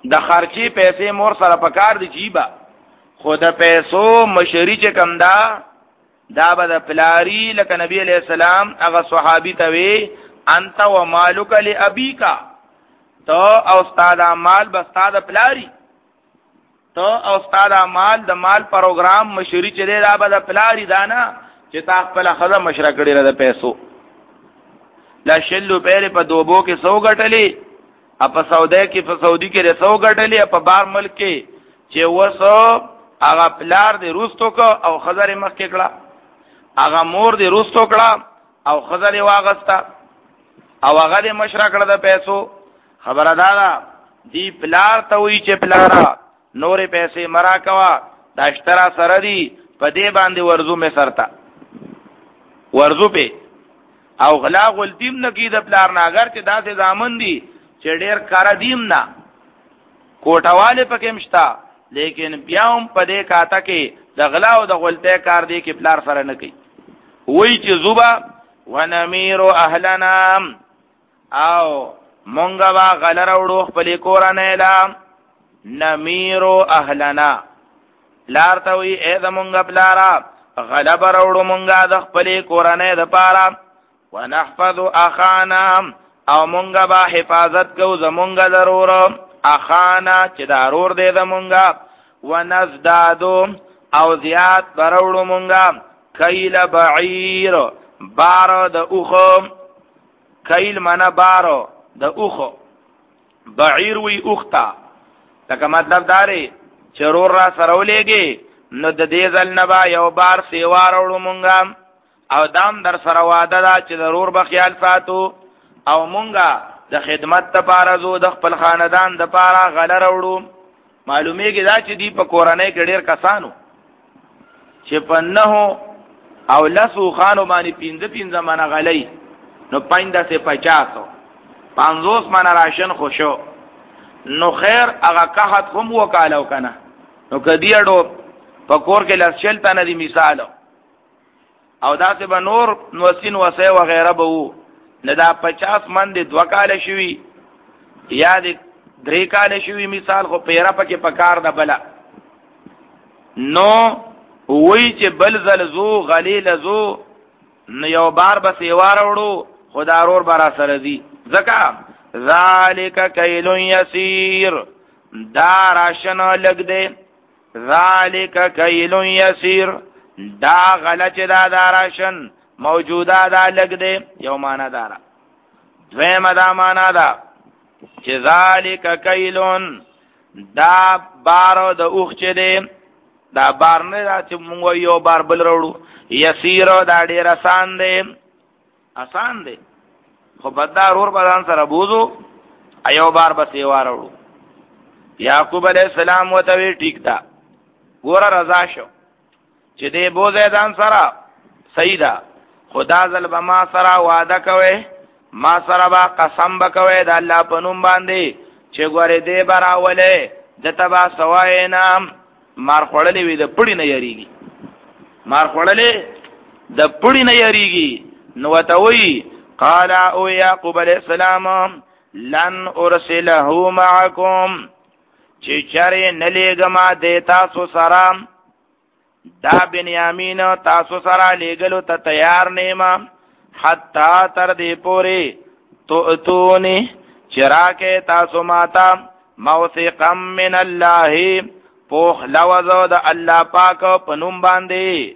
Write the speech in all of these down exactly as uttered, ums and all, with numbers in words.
د خرچي پیسې مور سره پکار دي جیبا خو د پیسو مشری چې کم دا دا به د پلاری لکه نبی علیہ السلام هغه صحابي ته وی انت و مالک لابیکا تو او استاد مال بستاد پلاری تو او استاد مال د مال پروګرام مشری چې دا به د پلاری دانا چې تا خپل خزه مشره کړی را د پیسو لا شلو پیر په دوبو کې سو غټلې اپ سعودي کې په سعودي کې رسو غټلې په بار ملک کې چې وسو هغه پلار دې روستو کو او خزر مخ کې کړه هغه مور دې روستو کړه او خزر واغستا او هغه دې مشره کړه د پیسو خبردار دی پلار ته وی چې پلارا نورې پیسې مرا کوا دا اشترا سره دی په دې باندې ورزو می سرتا ورزو په او غلا غلطیم نکی د پلار ناګر چې داسې ځامن دی چې ډېر کار دیم نه کوټواله پکې مشتا لیکن بیاوم په دې کاته کې د غلا او د غلطه کار دی کې پلار سره نه کوي وای چې زوبا ونمیر اهلنا او مونږه وا غلر وړو خپل کورانه اعلان نمیرو اهلنا لار ته وی اې د مونږه پلارا غلب وړو مونږه د خپل کورانه د پاره ونحفظ اخانا او مونږه با حفاظت کو زمونږه ضرور اخانا چې ضرور دې زمونږه ونزدادو او زیات وړو مونږه کیل بعیر بار د اوخو کیل منا بارو د اوخو بعیر وی اوختا لکه مطلب داري چرور را سرولېږي نو د دې ځل نه با یو بار سیوار وړو مونږه او دام در سره واده دا چې ضرور به خیال ساتو او مونږه د خدمت لپاره زو د خپل خاندان د لپاره غلر وړو معلومیږي دا چې دی په کورنۍ کې ډېر کسانو چې پنه او لسو خانو باندې پینځه پینځه منه غلې نو پاینده سه پچاس پانزوس منه راشن خوشو نو خیر هغه قحط هم وکالو کنه نو کدی اډو پکور کې لسل تنه دی مثال او داسې به نور نوسین وسه و غیره به وو نه دا پچاس من دی دو کال شوی یا دی درې کال شوی مثال خو پیرا پکې پکار ده بلا نو وی چې بل زلزو غلیل زو نو یو بار به سیوار وړو خدا رور برا سره دی زکا ذالک کیل یسیر دا راشن لګ دے ذالک کیل یسیر دا غلط دا دا راشن موجوده دا لګ دے یو معنا دارا دویم دا معنا دا چې ذالک کیلون دا بارو د اوخ چه دے دا بار نه دا چې مونږ یو بار بل وروړو یسیر دا ډیر آسان دی آسان دی خو بدار اور بدن سره بوزو ایو بار بس یې وروړو یعقوب علیہ السلام وته ټیک تا ګور رضا شو چې دې بوزه دان سره سیدا خدا ځل بما سره وعده کوي ما سره با قسم بکوي د الله په نوم باندې چې ګوره دې براولې دتبا سوای نام مار خړلې وي د پړی نه یریږي مار خړلې د پړی نه یریږي نو وتوي قال او يعقوب عليه السلام لن ارسله معكم چې چره نلېګما دیتا سو سلام دا بنیامین تاسو سره لېګلو ته تیار نیما حتا تر دې پوره تو اتونی چراکه تاسو ماتا موثقا من الله پوخ لوزو د الله پاک پنوم باندې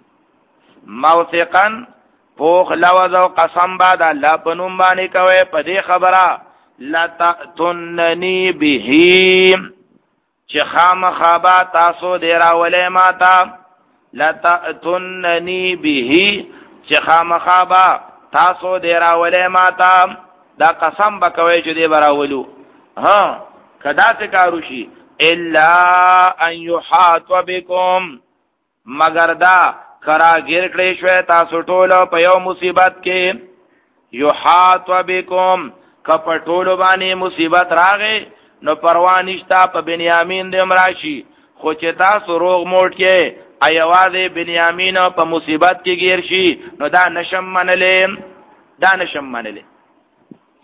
موثقا پوخ لوزو قسم با د الله پنوم باندې کوي په دې خبره لا تننی به چې خامخابا تاسو دی راولې ماتا لا تننی به چې خامخابا تاسو دی راولې ماتا دا قسم بکوي چې دی براولو ها کدا څه کارو شي الا ان يحاط بكم مگر دا کرا گیر کړی شوی تاسو ټول په یو مصیبت کې يحاط بكم کپ ټول باندې مصیبت راغې نو پروا نشتا په بنیامین د امراشي خو چې تاسو روغ موټ کې ایوازه بنیامین په مصیبت کې گیر شي نو دا نشم منلې دا نشم منلې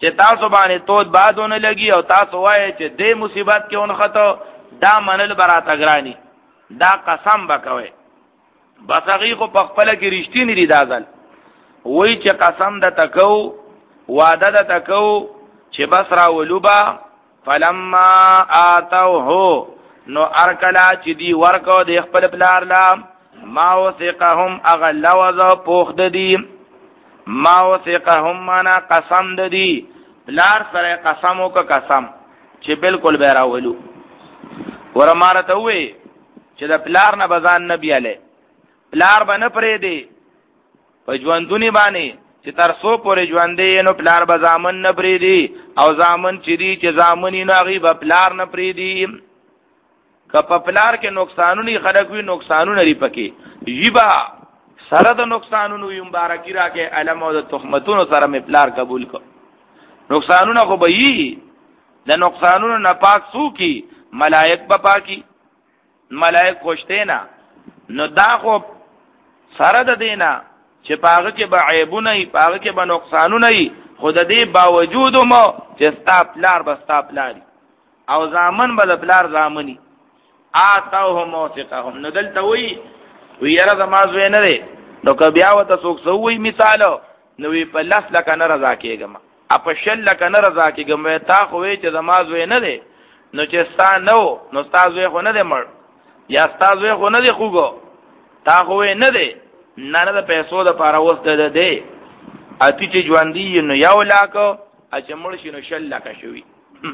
چې تاسو باندې تود بادونه لګي او تاسو وایي چې دې مصیبت کې اون خطو دا منل براته ګرانی دا قسم وکوي بس هغه خو په خپل کې رښتینی دي دازل وای چې قسم د تکو وعده د تکو چې بس را ولوبا فلما اتوه نو ارکلا چې دی ورکو د خپل بلار لا ما وثقهم اغلوز پوخ د دی ما وثقهم معنا قسم د دی بلار سره قسمو کا قسم چې بالکل به راولو ورمارته وې چې د بلار نه بزان نبی علی بلار باندې پرې دی په ژوندونی باندې چې تر سو پورې ژوندې نو بلار به زامن نه پرې دی او زامن چې دی چې زامنی نو غي به بلار نه پرې دی که په پلار کې نقصانونه خلق وي نقصانونه لري پکې یبا سره د نقصانونو یم بارکی راکې علم او د تهمتونو سره مې پلار قبول کو نقصانونه خو به یي د نقصانونو نه پاک سو کی ملائک په پاکي ملائک خوشته نه نو دا خو سره د دینا چې پاغه کې به عیبونه ای پاغه کې به نقصانونه ای خود دې باوجود مو چې ستا پلار بستا پلاری او زامن به پلار زامنی آتاوهم موثقهم نو دلته وی وی یره زما زوی نه دی نو که بیا وته څوک سووي مثالو نو وی په لاس لکه نه رضا کېږم اپ شل لکه نه رضا کېږم تا خو وی چې زما زوی نه دی نو چې ستا نو نو ستا زوی خو نه دی مړ یا ستا زوی خو نه دی خوګو تا خو وی نه دی نه نه د پیسو د پاره وسته ده دی اتی چې ژوندۍ نو یو لاکو اچ مړ شي نو شل لکه شوی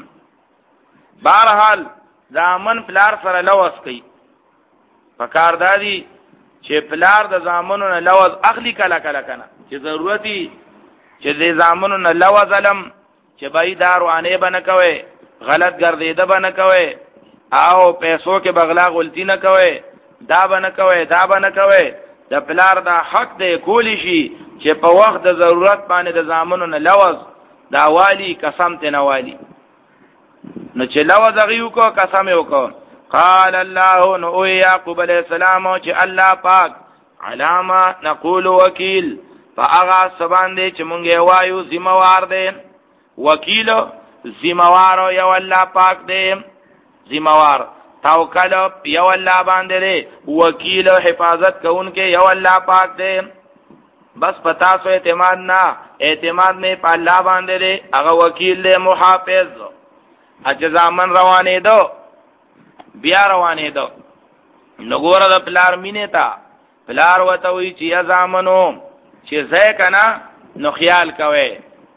بهرحال زامن پلار سره لوز کوي پکار دادی چې پلار د زامنو نه لوز اخلي کله کله کنه چې ضرورتي چې د زامنو نه لوز علم چې بای داروانه بنه کوي غلط ګرځیده بنه کوي او پیسو کې بغلا غلطی نه کوي دا بنه کوي دا بنه کوي د پلار دا حق دی کولی شي چې په وخت د ضرورت باندې د زامنو نه لوز دا والی قسم ته نه والی نو چې لوز غيو کو قسم یو کو قال الله نو یعقوب علیہ السلام چې الله پاک علامه نقول وکیل فاغا سبان دې چې مونږه وایو ذمہوار دی وکیل ذمہوار یو الله پاک دی ذمہوار توکل یو الله باندې دی وکیل حفاظت کوونکې یو الله پاک دی بس پتا سو اعتماد نه اعتماد نه په الله باندې دی هغه وکیل دی محافظ اجزامن روانې دو بیا روانې دو نګور د پلار مینه تا پلار وته وی چې ازامنو چې زه کنا نو خیال کوي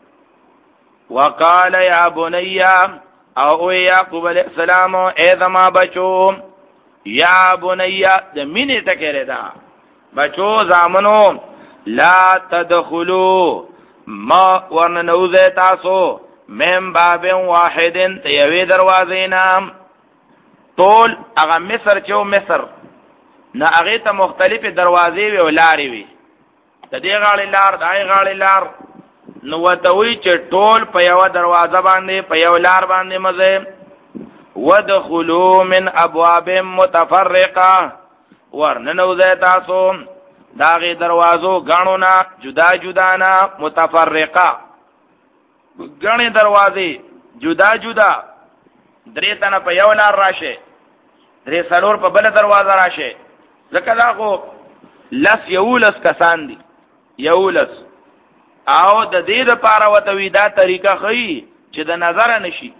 وقال يا بني او يعقوب عليه السلام اے زما بچو یا بني د مینه ټکره دا بچو زامنو لا تدخلوا ما ورنوزه تاسو من باب واحدن تیوی دروازه نام طول اغا مصر چو مصر نا اغی تا مختلف دروازه وی و لاری وی تا دی غالی لار دای غالی لار نو توی چه طول پا یو دروازه بانده پا یو لار بانده مزه ودخلو من ابواب متفرقه ورننوزه تاسو داغی دروازو گانونا جدا جدانا متفرقه غنی دروازې جدا جدا درې تنه په یو لار راشه درې سلور په بل دروازه راشه ځکه دا خو لس یولس کسان دي یولس او د دې لپاره وته وی دا طریقه خي چې د نظر نشي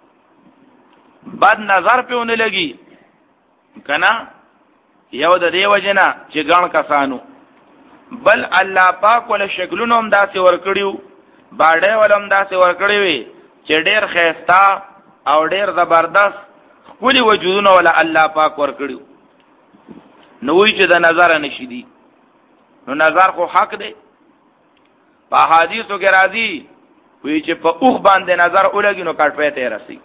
بد نظر په ونه لګي کنه یو د دې وجنه چې ګڼ کسانو بل الله پاک ول شکلونو هم داسې ور کړیو باډه ولم داسې ورکړی وي چې ډېر خيستا او ډېر زبردست خولي وجودونه ولا الله پاک ورکړیو نو وی چې د نظر نشي دي نو نظر خو حق دی په حدیثو کې راځي وی چې په اوخ باندې نظر ولګي نو کټوي ته راسي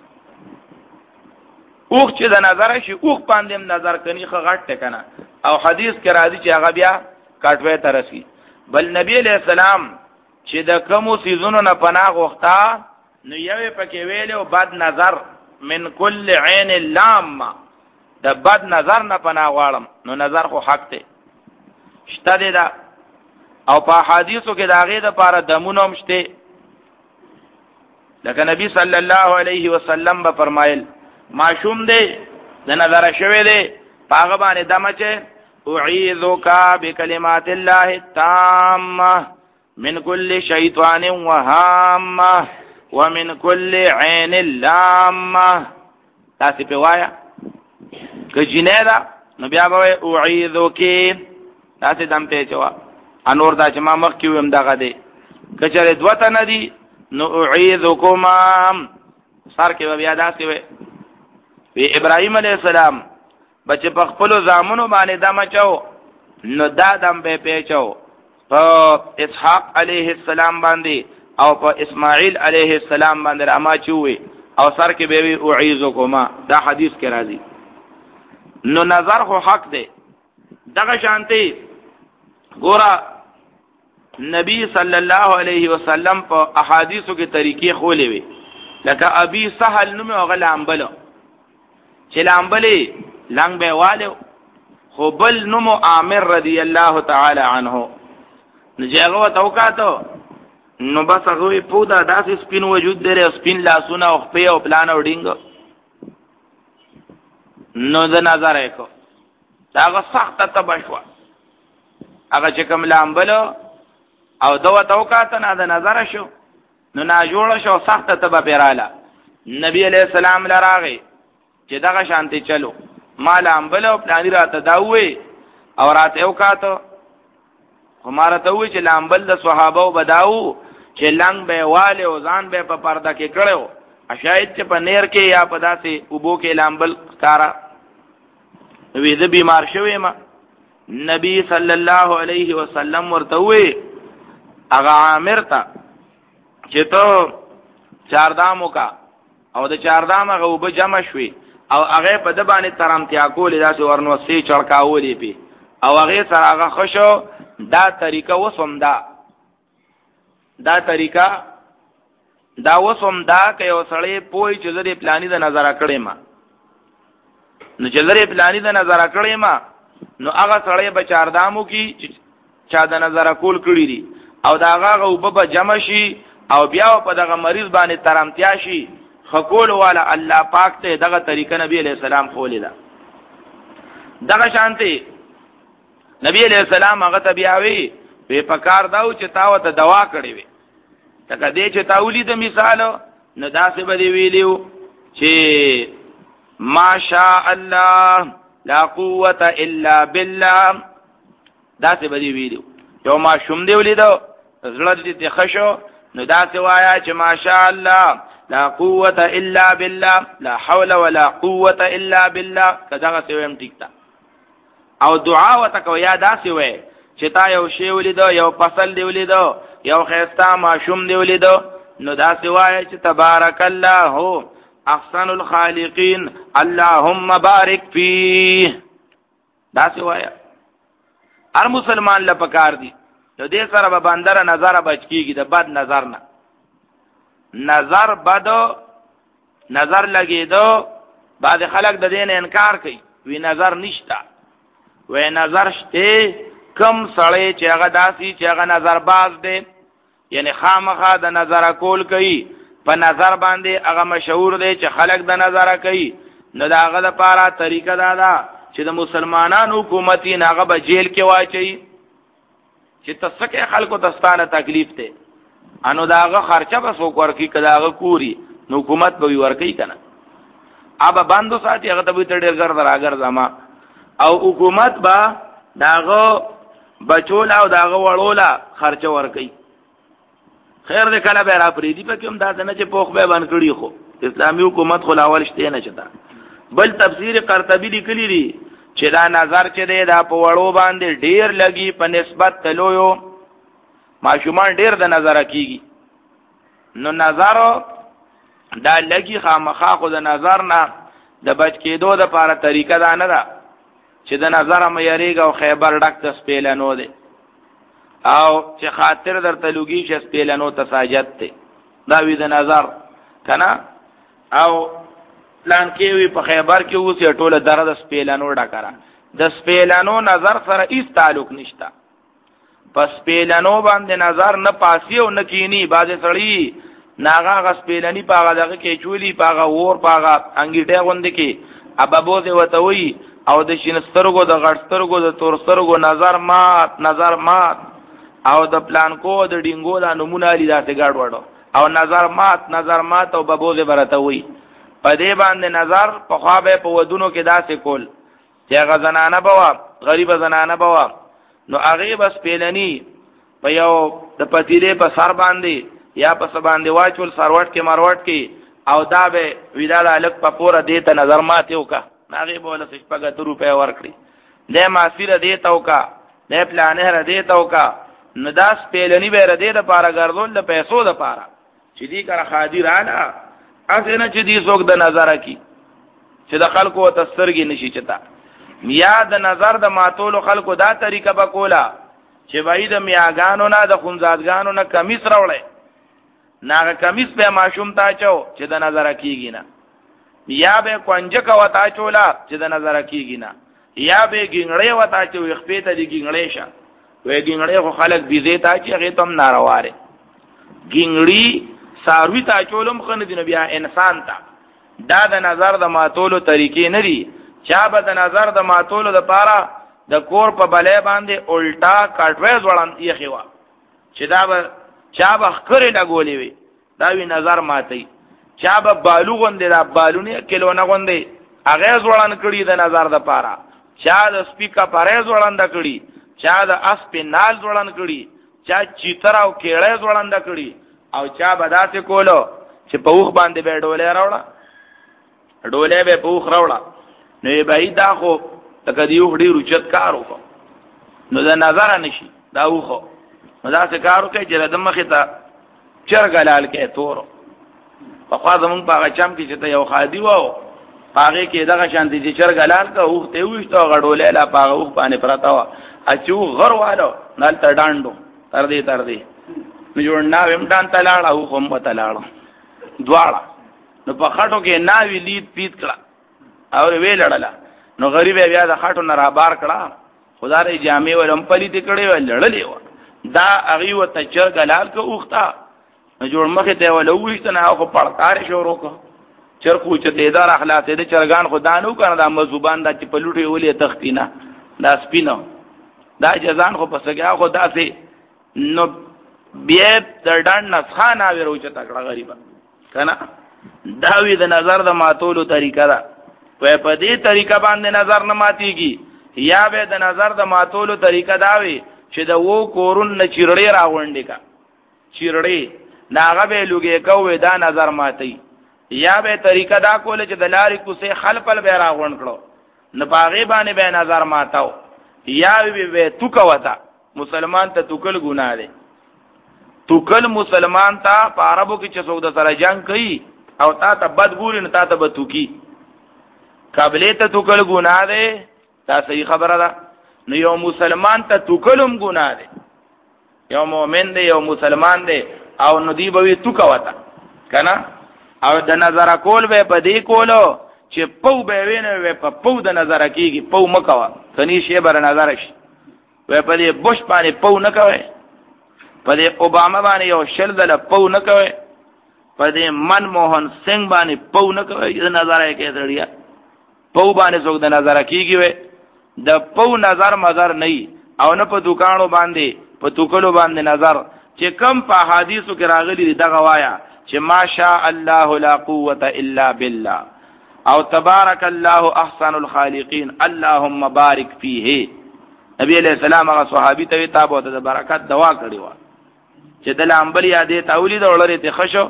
اوخ چې د نظر شي اوخ باندې نظر کني خو غټ کنه او حدیث کې راځي چې هغه بیا کټوي ته راسي بل نبی علیہ السلام چې د کومو سيزونو نه پناه غوښتا نو یوې پکې ویلو بد نظر من کل عین لام د بد نظر نه پناه غواړم نو نظر خو حق دی شته دی دا او په حدیثو کې دا غي د پاره دمونه مشته لکه نبی صلی الله علیه وسلم به فرمایل ماشوم دی د نظر شوی دی پاغه باندې دمچه اعیذک بکلمات الله التامه من كل شیطان وهامه ومن كل عین لامه. تاسو په وایا که جنیدا نو بیا به اعیذک تاسو دم په چوا انور دا چې ما مخ کې ویم دغه دی کچره دوته ندی نو اعیذکما سر کې بیا داسې وي وی ابراهیم علیه السلام بچ په خپل زامنو باندې دم چاو نو دا دم به پیچاو په اسحاق علیه السلام باندې او په اسماعیل علیه السلام باندې اما چوي او سر کې به وی اعیذکما دا حدیث کې راځي. نو نظر خو حق دی دغه شانتي ګورا نبی صلی الله علیه وسلم په احادیثو کې طریقې خولې وي لکه ابي سهل نوم او غلامبلو چې لامبلې لنګ به والو خو بل نوم عامر رضی الله تعالی عنه نجاغو توقاتو نو بس هغه پودا داسې سپین وجود لري سپین لاسونه او خپې او پلان او ډینګ نو د نظر اکو داغه سخت تبشوا هغه چې کوم لامبلو او دوا توقات نه د نظر شو نو نا جوړ شو سخت تبه پیراله نبی علیہ السلام لراغي چې دغه شانتي چلو مال امبلو پلان راته داوي او راته وکاتو هماره ته وی چې لامبل د صحابه بداو چې لنګ به والے او ځان به په پرده کې کړو اشاید چې په نیر کې یا په داسې وبو کې لامبل کارا وی د بیمار شوی ما نبی صلی الله علیه وسلم ورته وی هغه عامر ته چې ته چاردامو کا او د چاردام هغه وب جمع شوي او هغه په د باندې ترامتیا کولې داسې ورنوسي چړکاولې پی او هغه سره هغه خوشو دا طریقه وسوم دا دا طریقه دا وسوم دا که یو سړی پوي چې زری پلاني د نظر کړې ما نو چې زری پلاني د نظر کړې ما نو هغه سړی به چاردامو کی چا د نظر کول کړی دي او دا هغه وب جمع شي او بیا په دغه مریض باندې ترامتیا شي خقول والا الله پاک ته دغه طریقه نبی علیہ السلام خولې ده دغه شانتي نبی علیہ السلام هغه تبیاوی په پکار داو چې تاو ته دوا کړی وي تکه دې چې تاولی د مثال نو داسې به دی ویلیو چې ماشاء الله لا قوه الا بالله داسې به دی ویلیو یو ما شوم دی ولیدو زړه دې خشو نو داسې وایا چې ماشاء الله لا قوه الا بالله لا حول ولا قوه الا بالله کدا څه ټیک تا او دعا وتکو یا داسې وای چې تا یو شی ولیدو یو فصل دی ولیدو یو خیستا ماشوم دی ولیدو نو داسې وای چې تبارک الله احسن الخالقین اللهم بارک فیه داسې وای هر مسلمان لپاره دی نو دې سره به بندره نظر بچ کیږي د بد نظر نه نظر بدو نظر لګیدو بعد خلک د دین انکار کوي وی نظر نشتا وی نظر شته کم سړی چې هغه داسي چې هغه نظر باز دی یعنی خامخا د نظر کول کوي په نظر باندې هغه مشهور دی چې خلک د نظر کوي نو دا هغه لپاره طریقه دا ده چې د مسلمانانو حکومتي هغه به جیل کې واچي چې تسکه خلکو دستانه تکلیف ته انو داغه خرچه به سو ورکی کداغه کوری نو حکومت به ورکی کنه اب باندو ساتي هغه ته به تر ډیر ګر دراګر زما او حکومت با داغه بچولا او داغه وړولا خرچه ورکی خیر دې کله به را پریدي په کوم دا نه چې پوخ به باندې کړی خو اسلامي حکومت خو لاول شته نه چتا بل تفسیر قرطبی لیکلی دی چې دا نظر چې دی دا په وړو باندې ډیر لګي په نسبت تلویو ماشومان ډیر د نظر کیږي نو نظر دا لګي خامخا خو د نظر نه د بچ کېدو د لپاره طریقه دا نه ده چې د نظر مې یریګ او خیبر ډک د سپیلنو دی او چې خاطر در تلوګي چې سپیلنو تساجد ته دا وی د نظر کنه او پلان کې وی په خیبر کې اوس ټوله درد سپیلنو ډکره د سپیلنو نظر سره هیڅ تعلق نشته پس سپیلنو باندې نظر نه پاسی او نه کینی باز سړی ناغه غس پیلنی پاغه دغه کې چولی پاغه ور پاغه انګیټه غوند کې ابابوزه وتوي او د شینسترګو د غړسترګو د تورسترګو نظر مات نظر مات او د پلانکو د ډینګو د نمونه لري داسې گاډ وړو او نظر مات نظر مات او بابوزه برتوي په دې باندې نظر په خوابه په ودونو کې داسې کول چې غزنانه بوا غریب زنانه بوا نو هغه بس پیلنی په یو د پتیلې په سر باندې یا په سر باندې واچول سروټ کې مروټ کې او دا به ویدال الک په پوره دې ته نظر ماته وکا هغه بوله شپږ روپے ورکړي دې ماسیره دې توکا دې پلانه را دې توکا نو داس پیلنی به را دې د پارا ګرځول د پیسو د پارا چې دې کار خادر انا اسنه چې دې څوک د نظر کی چې د خلکو تسترګي نشي چتا یا د نظر د ماتول خلکو دا طریقه بکولا چې وای د میاګانو نه د خونزادګانو نه کمیس راوړي ناغه کمیس به ماشوم تا چو چې د نظر کیږي نه یا به کنجه کا وتا چولا چې د نظر کیږي نه یا به ګنګړې وتا چې وخپې ته دی ګنګړې شه وې ګنګړې خو خلک بيزي تا چې هغه تم نارواره ګنګړي ساروي تا چولم خنه دی بیا انسان تا دا د نظر د ماتولو طریقې نه دي چا به د نظر د ماتولو د پاره د کور په بلې باندې الټا کټوي ځوړان یې خوا چې دا به چا به خکرې لګولې وي دا وی نظر ماتي چا به بالو غوندې دا بالونه کیلو نه غوندې هغه ځوړان کړي د نظر د پاره چا د سپیکا پاره ځوړان د کړي چا د اسپینال ځوړان کړي چا چیتر او کېړې ځوړان د کړي او چا به داسې کولو چې په اوخ باندې به ډولې راوړه ډولې به په اوخ راوړه نو به دا خو تکه دیو خډي رچت کار وکړو نو دا نظر نشي دا وخو نو دا څه کار وکړي چې د مخې ته چرګلال کې تورو په خوا زمون په غچم کې چې ته یو خادي وو هغه کې دغه شانتي چې چرګلال کا اوخ ته وښته غړولې لا پاغه اوخ باندې پراته وا اچو غر والو نال تر ډانډو تر دې تر دې نو جوړ نا ویم ډان تلاړه اوخ هم تلاړه دواړه نو په خټو کې ناوی لید پیت کړه او وی لړله نو غریب بیا د خاطو نه را بار کړه خدای جامې ولم پلي دې کړي ول لړلې و دا اغي و ته چرګلال کو اوختا نو جوړ مخه ته ول وښته نه خو پړکار شروع کو چر خو چې دیدار اخلاق دې چرګان خدانو کنه د مزوبان د چې پلوټي ولې تختینا دا سپینو دا جزان خو پسګه خو داسې نو بیا د ډان نسخه نه ورو چې تکړه غریبا کنه دا وی د نظر د ماتولو طریقه ده په دې طریقه باندې نظر نه ماتيږي یا به د نظر د ماتولو طریقه دا وي چې د وو کورون نه چیرړې راوړندې کا چیرړې ناغه به لوګي کوي دا نظر ماتي یا به طریقه دا کوله چې د لارې کوسه خلپل به راغون کړو نه باغې باندې به نظر ماتاو یا به توکه وتا مسلمان ته توکل ګناه ده توکل مسلمان ته په عربو کې چې څوک د سره جنگ کوي او تا ته بد ګوري نه تا ته به توکی قابلیت ته توکل ګناه ده دا صحیح خبره ده نو یو مسلمان ته توکلم ګناه ده یو مؤمن دی یو مسلمان دی او نو دی به توکا وتا کنه او د نظر کول به په دې کولو چې پو به ویني و په پو د نظر کیږي پو مکوا کني شی بر نظر شي و په دې بوش باندې پو نه کوي په دې اوباما باندې یو شل دل پو نه کوي په دې منموهن سنگ باندې پو نه کوي د نظر یې کې دړیا پو باندې څوک د نظر کیږي و د پو نظر مزر نه او نه په دکانو باندې په توکلو باندې نظر چې کم په حدیثو کې راغلي دغه وایا چې ماشاء الله لا قوه الا بالله او تبارك الله احسن الخالقين اللهم بارك فيه نبی علیہ السلام هغه صحابي ته تابو ته برکت دعا کړی و چې د لامبل یادې تولید اولري ته خشو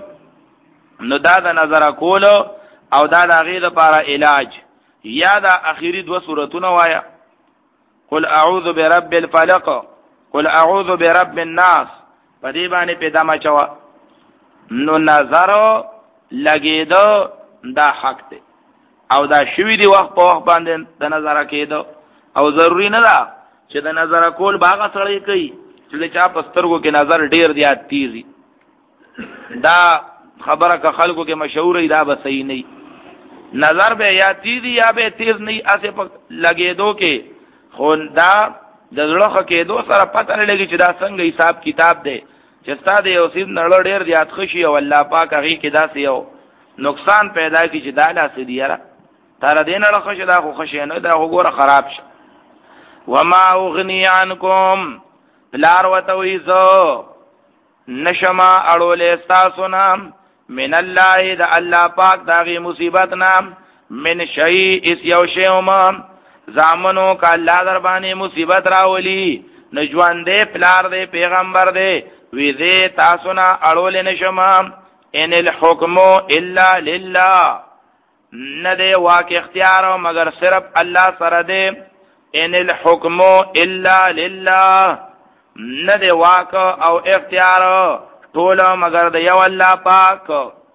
نو دا د نظر کولو او دا د غیظ لپاره علاج یا دا اخیری دو سورتونه وایا قل اعوذ برب الفلق قل اعوذ برب الناس په دې باندې پیدا ما چوا نو نظر لګیدو دا حق دی او دا شوی دی وخت په وخت باندې د نظر کېدو او ضروری نه ده چې د نظر کول باغ سره کوي چې چا پسترګو کې نظر ډیر زیات تیزی دا خبره که خلکو کې مشهور دی دا به صحیح نه نظر به یا تیزی یا به تیز نه اسه په لګیدو کې خو دا د زړه کېدو سره پته نه لګي چې دا څنګه حساب کتاب دی چې ستاسو یو سیب نړ ډیر زیات خشي او الله پاک هغه کې داسې یو نقصان پیدا کی چې داله سدیره تر دین له خشه دا خو خشه نه دا وګوره خراب شه. وما اغنی عنکم بلار وتویزو نشما اړولې تاسو نام من الله دا الله پاک داغي مصیبت نام من شیء اس یو شیوما زامنو کا الله در باندې مصیبت راولي نجوان دې پلار دې پیغمبر دې وی دې تاسو نه اړولې نشما ان الحكم الا لله نه دې واقع اختیار مگر صرف الله سره دې ان الحكم الا لله نه دې واقع او اختیار ټول مگر د یو الله پاک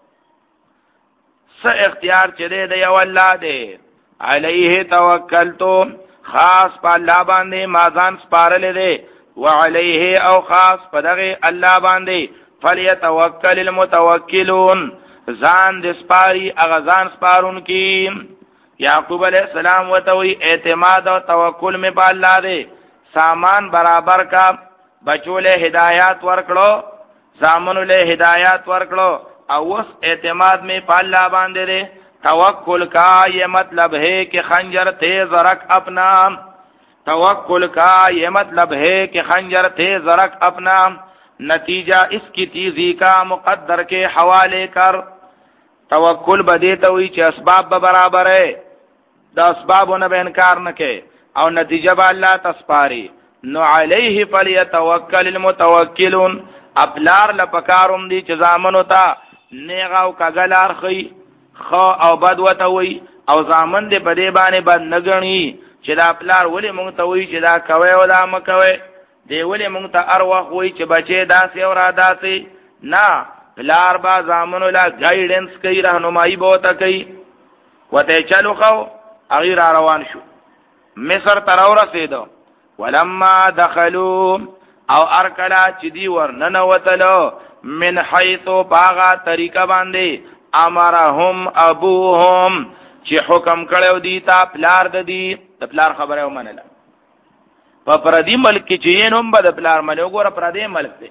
س اختیار چې دې د یو الله دې علیه توکلتو خاص په الله باندې مازان سپارل دې وعليه او خاص په دغه الله باندې فلیتوکل المتوکلون ځان د سپاری اغزان سپارون کی. یعقوب علیہ السلام وتوی اعتماد او توکل می په الله دې سامان برابر کا بچو له هدایات ورکړو زامنو له هدایات ورکړو او اوس اعتماد می په الله باندې دې توکل کا یہ مطلب ہے کہ خنجر تیز رکھ اپنا توکل کا یہ مطلب ہے کہ خنجر تیز رکھ اپنا نتیجہ اس کی تیزی کا مقدر کے حوالے کر. توکل بدیتا ہوئی چې اسباب به برابر ہے دا اسبابونه به انکار نکے او نتیجہ با اللہ تسپاری. نو علیہ فلیتوکل المتوکلون اپلار لپکارم دی چې زامنو تا نیغا او کګلار خی خو او بد وتوي او زامن دې په دې باندې بد نګنی چې دا پلار ولې مونږ ته وی چې دا کوي او دا مکوي دی ولې مونږ ته ارواح وی چې بچي داسې او را داسې نه پلار با زامنو لا گایډنس کوي راهنمایي به وته کوي وته چلو خو اغیر روان شو مصر تر ورسېدو ولما دخلوا او ارکلا چې دی ورننه وتلو من حيث باغا طریقه باندې امرهم ابوهم چې حکم کړو دی تا پلار د دی د پلار خبره ومنله په پردي ملک کې چې نوم به د پلار منه وګوره پردي ملک دی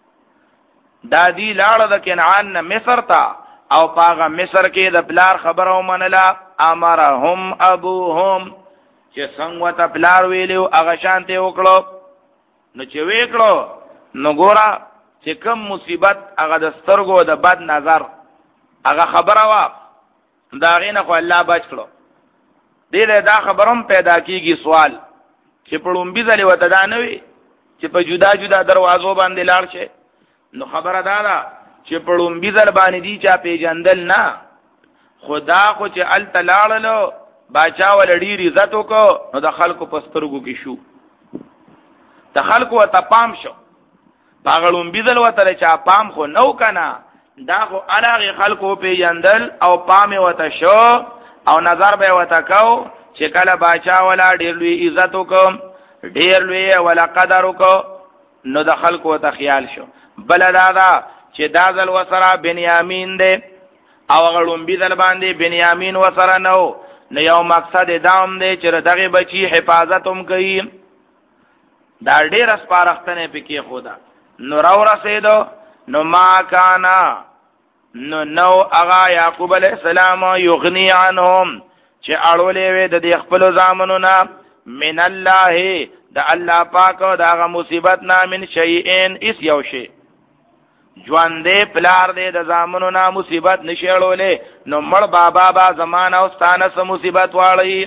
دادی لاړه د کنعان نه مصر ته او پاغه مصر کې د پلار خبره ومنله امرهم ابوهم چې څنګه ته پلار ویلو هغه شانته وکړو نو چې وکړو نو ګوره چې کوم مصیبت هغه د سترګو د بد نظر هغه خبره وا دا غینه خو الله بچ کړو دې دا خبروم پیدا کیږي سوال چې پړوم بي ځلې وته دا نه وي چې په جدا جدا دروازو باندې لاړ شي نو خبره دا ده چې پړوم بي ځل باندې دي چا پیجندل نه خدا خو چې ال تلاړلو باچا ول ډیر عزت وکړو نو د خلکو پسترګو کې شو د خلکو ته پام شو باغړوم بي ځل وته چا پام خو نو کنه دا خو علاغه خلکو پیجندل او پام وته شو او نظر به وته کو چې کله باچا ولا ډیر لوی عزت وکم ډیر لوی ولا قدر وکم نو د خلکو ته خیال شو بل دادا چې دازل وسره بنیامین دی او غړوم بي ځل باندې بنیامین وسره نو نو یو مقصد دام دی چې دغه بچي حفاظت هم کوي دا ډیر اسپارختنه پکې خدا نو راو رسیدو نو ما کانا نو نو اغا یعقوب علیہ السلام یغنی عنهم چې اړولې وې د دې خپل زامنو نه من الله د الله پاک او دغه مصیبت نه من شیئین اس یو شی ژوند دې پلار دې د زامنو نه مصیبت نشي اړولې نو مړ بابا با زمانہ او ستانه سم مصیبت واړی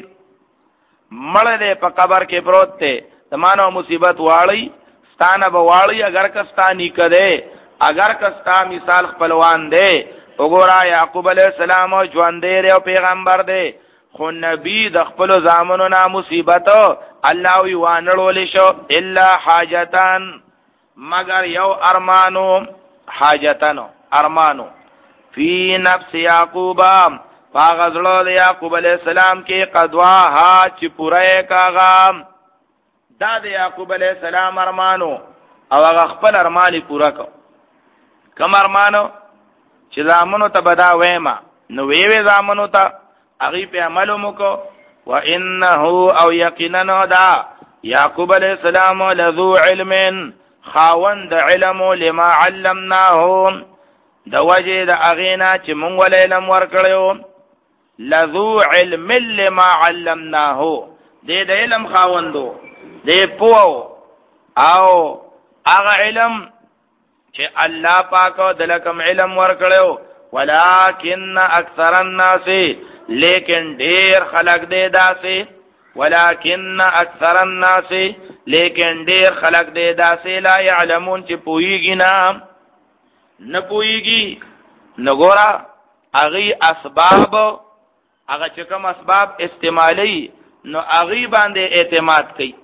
مړ دې په قبر کې پروت ته زمانہ مصیبت واړی ستانه به واړی اگر کستانی کده اگر کستا مثال خپلوان دے وګورا یعقوب علیہ السلام ژوند دې او پیغمبر دے خو نبی د خپل زامنو نه مصیبت الله وی وانړول شو الا حاجتان مگر یو ارمانو حاجتانو ارمانو فی نفس یعقوب فغزلو د یعقوب علیہ السلام کې قدوا ها چې پوره کاغه دا د یعقوب علیہ السلام ارمانو او هغه خپل ارمانی پورا کو کم ارمانو چې زامنو ته بدا وېما نو وی وی زامنو ته اغي په عملو مکو و انه او یقینا دا یعقوب علیہ السلام لذو علم خاوند علم لما علمناهم د وجه د اغینا چې مونږ ول علم ورکړو لذو علم لما علمناه دې د علم خاوندو دې پوو او هغه علم چې الله پاک دلکم علم ورکړو ولکن اکثر الناس لیکن ډیر خلق دې داسې ولکن اکثر الناس لیکن ډیر خلق دې داسې لا يعلمون چې پويږي نه نه پويږي نګورا اغي اسباب هغه چې کوم اسباب استعمالي نو اغي باندې اعتماد کوي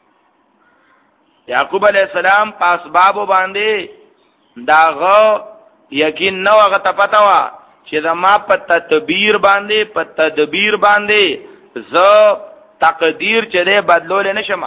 یعقوب علیہ السلام په اسباب باندې داغه یقین نو هغه ته پتا وا چې زما په تدبیر باندې په تدبیر باندې ز تقدیر چې دې بدلول نشم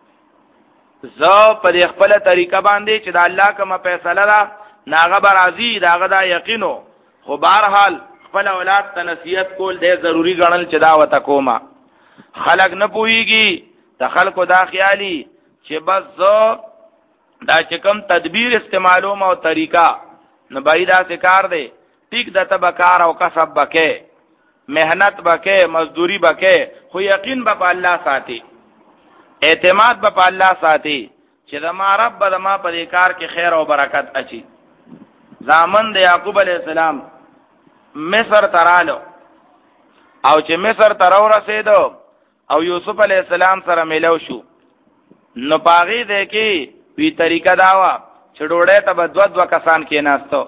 ز په خپل طریقه باندې چې د الله کومه فیصله را ناغه برازي داغه دا یقینو خو بهرحال خپل اولاد ته نصیحت کول دې ضروری ګڼل چې دا وته کومه خلق نه پويږي د خلکو دا خیالي چې بس زه دا چې کوم تدبیر استعمالوم او طریقہ نو بایدا سے کار دی ټیک د تبکار او کسب بکې مهنت بکې مزدوری بکې خو یقین به په الله ساتي اعتماد به په الله ساتي چې د ما رب د ما په کار کې خیر او برکت اچي زامن د یعقوب علی السلام مصر ترالو او چې مصر تر ورسېدو او یوسف علی السلام سره ملو شو نو پاغي ده کې وی طریقه داوا چې ډوړې ته بدو دو کسان کې ناستو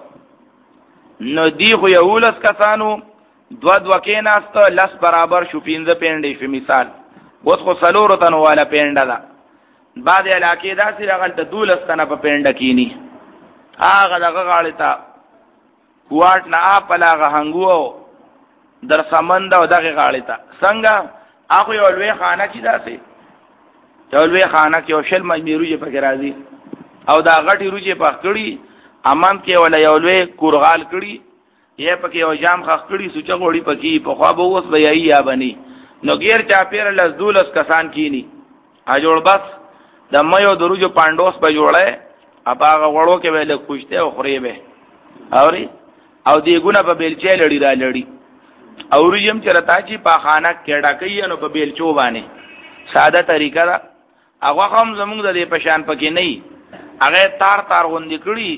نو دی خو یو لس کسانو دو دو کې ناستو لس برابر شو پینځه پینډې په مثال اوس خو سلور تنو والا پینډه ده بعد علاقې داسې راغل ته دولس تنه په پینډه کینی هغه دغه غاړه تا کوټ نه اپلاغه هنګو در سمند او دغه غاړه تا څنګه هغه یو لوی خانه کې داسې یو لوی خانه کې او شل مجمیروجه پکې راځي او دا غټي روجه پخ کړي امان کې ولا یو لوی کورغال کړي یې پکې یو جام خخ کړي سوچ غوړي پکې په خوا به اوس بیاي یا بني نو غیر چا پیر لز دولس کسان کینی ا جوړ بس د مېو دروجو پاندوس په جوړه اپاغه وړو کې ویل خوشته او خوري به اوري او دیګونه په بیلچې لړی را لړی او ریم چرتا چې په خانه کې ډکې نو په بیلچو باندې ساده طریقه دا هغه هم زموږ د دې پشان پکې نه هغه تار تار غوندې کړي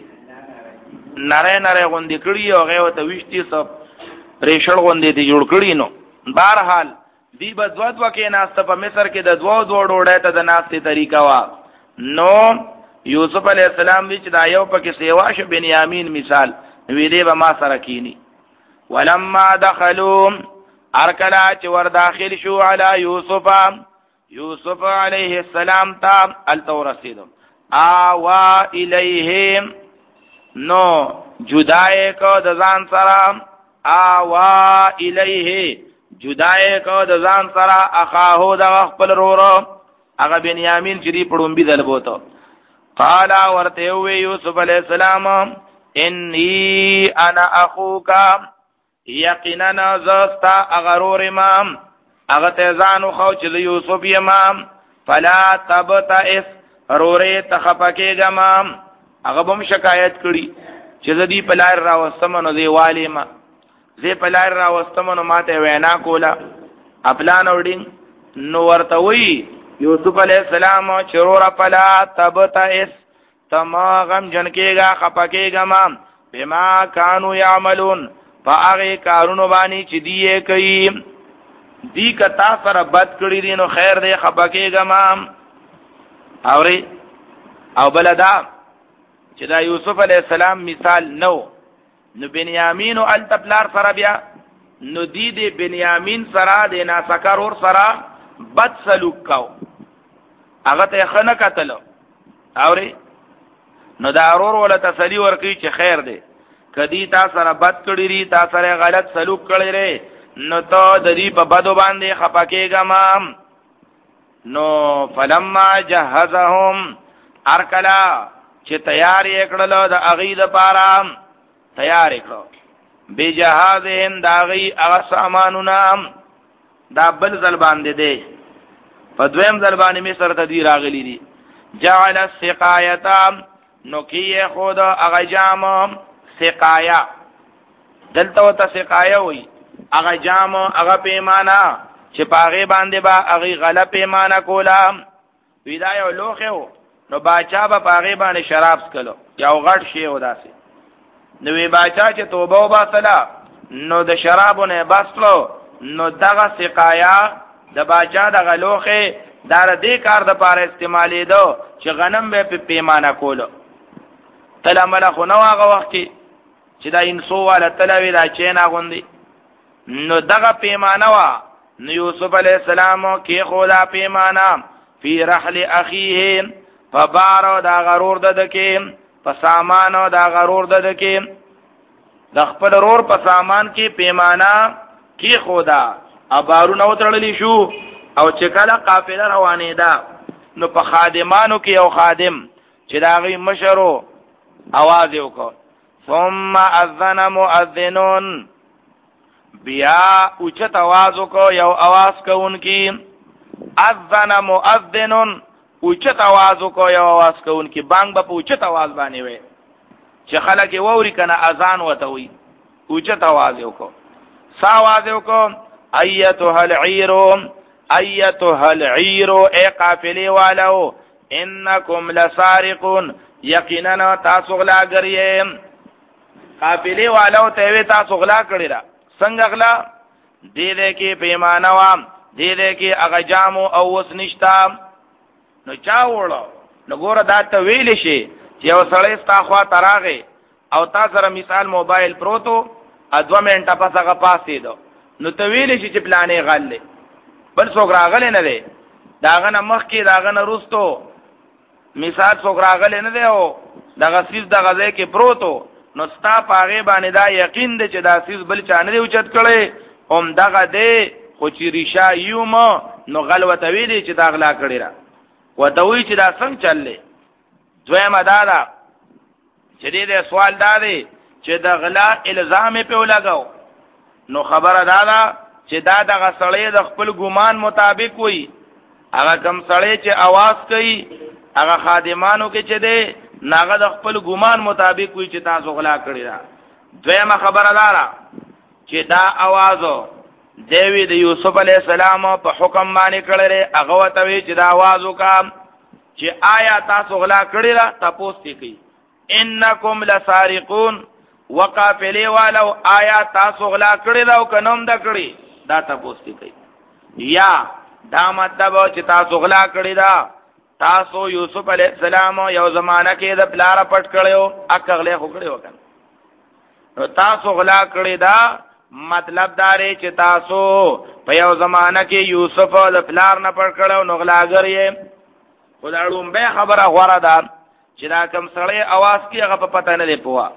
نره نره غوندې کړي او هغه ته وشتي سب پریشر غوندې دي جوړ کړي نو بهرحال دی بدوت وکې ناست په مصر کې د دوو دوه ډوړې ته د ناستې طریقه وا نو یوسف علی السلام وی چې دا یو پکې سیوا ش بنیامین مثال وی دی به ما سره کینی ولما دخلوا ارکلا چې ور داخل شو علی یوسف یوسف علیہ السلام تا التورسید آوا الیہم نو جدائے کو د ځان سره آوا الیہ جدائے کو د ځان سره اخاهو د خپل رورو هغه بنیامین چې دی پړومبي دل بوته قال ورته وی یوسف علیہ السلام انی انا اخوک یقینا زستا اغرور امام اغه ته ځانو خو چې یوسف امام فلا تبتئس رورې تخپکه غمام هغه بم شکایت کړي چې زدي پلار را وسمنو دی والما زی پلار را وسمنو ماته وینا کولا خپلان وډین نو ورته وی یوسف علیہ السلام چرور پلا تبتئس تما غم جن کېگا خپکه غمام بما كانوا يعملون فاغه کارونو باندې چې دی کوي دی کتا سره بد کړی دي نو خیر دی خپکه غمام اوري او بلدا چې دا یوسف علی السلام مثال نو نو بنیامین او التبلار سره بیا نو دی دی بنیامین سره د ناسکر اور سره بد سلوک کاو هغه ته خنه قتل اوري نو دا اورور ولا تسلی ورکی چې خیر دی کدی تا سره بد کړی ری تا سره غلط سلوک کړی ری نو ته د دې په بدو باندې خپکه غمام نو فلما جهزهم ارکلا چې تیار کړل د اغید پارام تیار کړو به جهازهم داغي هغه سامانونه دا بل ځل باندې دی په دویم ځل باندې مصر ته دی راغلی دي جعل السقایتا نو کی خود اغا جام سقایا دلته وته سقایا وی اغا جام اغا پیمانا چې پاغه باندې با اغي غله پیمانا کولا ویدایو لوخو نو باچا با پاغه باندې شراب سکلو یو غټ شی وداسي نو وی باچا چې توبه وباسلا نو د شرابونه باسلو نو دغه سقایا د باچا د غلوخه دار دې کار د پاره استعمالې دو چې غنم به په پیمانه کولو تل ملخ نو هغه وخت چې دا انسو والا تلوي دا چینا غوندي نو دغه پیمانه وا نو یوسف علی السلام کې خدا پیمانه فی رحل اخیه فبارو دا غرور د دکې په سامانو دا غرور د دکې د خپل رور په سامان کې پیمانه کې خدا ابارو نو تړلی شو او چې کله قافله روانه ده نو په خادمانو کې یو خادم چې دا غي مشرو आवाज وکړ ثم اذن مؤذنون بیا اوچت आवाज وکړ یو आवाज کوونکی اذن مؤذنون اوچت आवाज وکړ یو आवाज کوونکی بانګ په اوچت आवाज باندې وي چې خلک ووري کنه اذان وته وي اوچت आवाज وکړ سا आवाज وکړ ايتها العير ايتها العير اي قافله والو انکم لسارقون یقینا تاسو غلا غریه قافله والو ته وی تاسو غلا کړی را څنګه غلا دې دې کې پیمانه وام دې دې کې هغه جامو او وس نشتا نو چا وړو نو ګوره دا ته ویل شي چې یو سړی ستا خوا تراغه او تا سره مثال موبایل پروتو ادو منټه پس هغه پاسې دو نو ته ویل شي چې پلانې غلې بل څوک راغلی نه دی داغه نه مخکې داغه نه روستو مثال څوک راغلی نه دی او دغه سیس دغه ځای کې پروتو نو ستا پاغه باندې دا یقین دی چې دا سیس بل چانه دی اوچت کړي هم دغه دی خو چې ریشا یوم نو غلوته ویلی چې دا غلا کړی را وتوی چې دا څنګه چللې دویمه دا ده چې دې سوال دا دی چې د غلا الزام په ولګاو نو خبره دا ده چې دا دغه سړی د خپل ګمان مطابق وي هغه کم سړی چې आवाज کوي هغه خادمانو کې چې دی ناغه د خپل ګمان مطابق وي چې تاسو غلا کړی دا دویمه خبره ده چې دا आवाज دیوی د یوسف علی السلام په حکم باندې کړی هغه وته وی چې دا आवाज وکم چې آیا تاسو غلا کړی را تاسو ته کوي انکم لسارقون وقافلی والو آیا تاسو غلا کړی دا او کنوم دا کړی دا تاسو ته کوي یا دا مطلب چې تاسو غلا کړی دا تاسو یوسف علی السلام یو زمانہ کې د پلار پټ کړو اکغله خو کړو کنه نو تاسو غلا کړی دا مطلب داري چې تاسو په یو زمانہ کې یوسف د پلار نه پټ کړو نو غلاګر یې خدایړم به خبره غوړه ده چې دا کم سړی आवाज کې هغه په پته نه دی پوها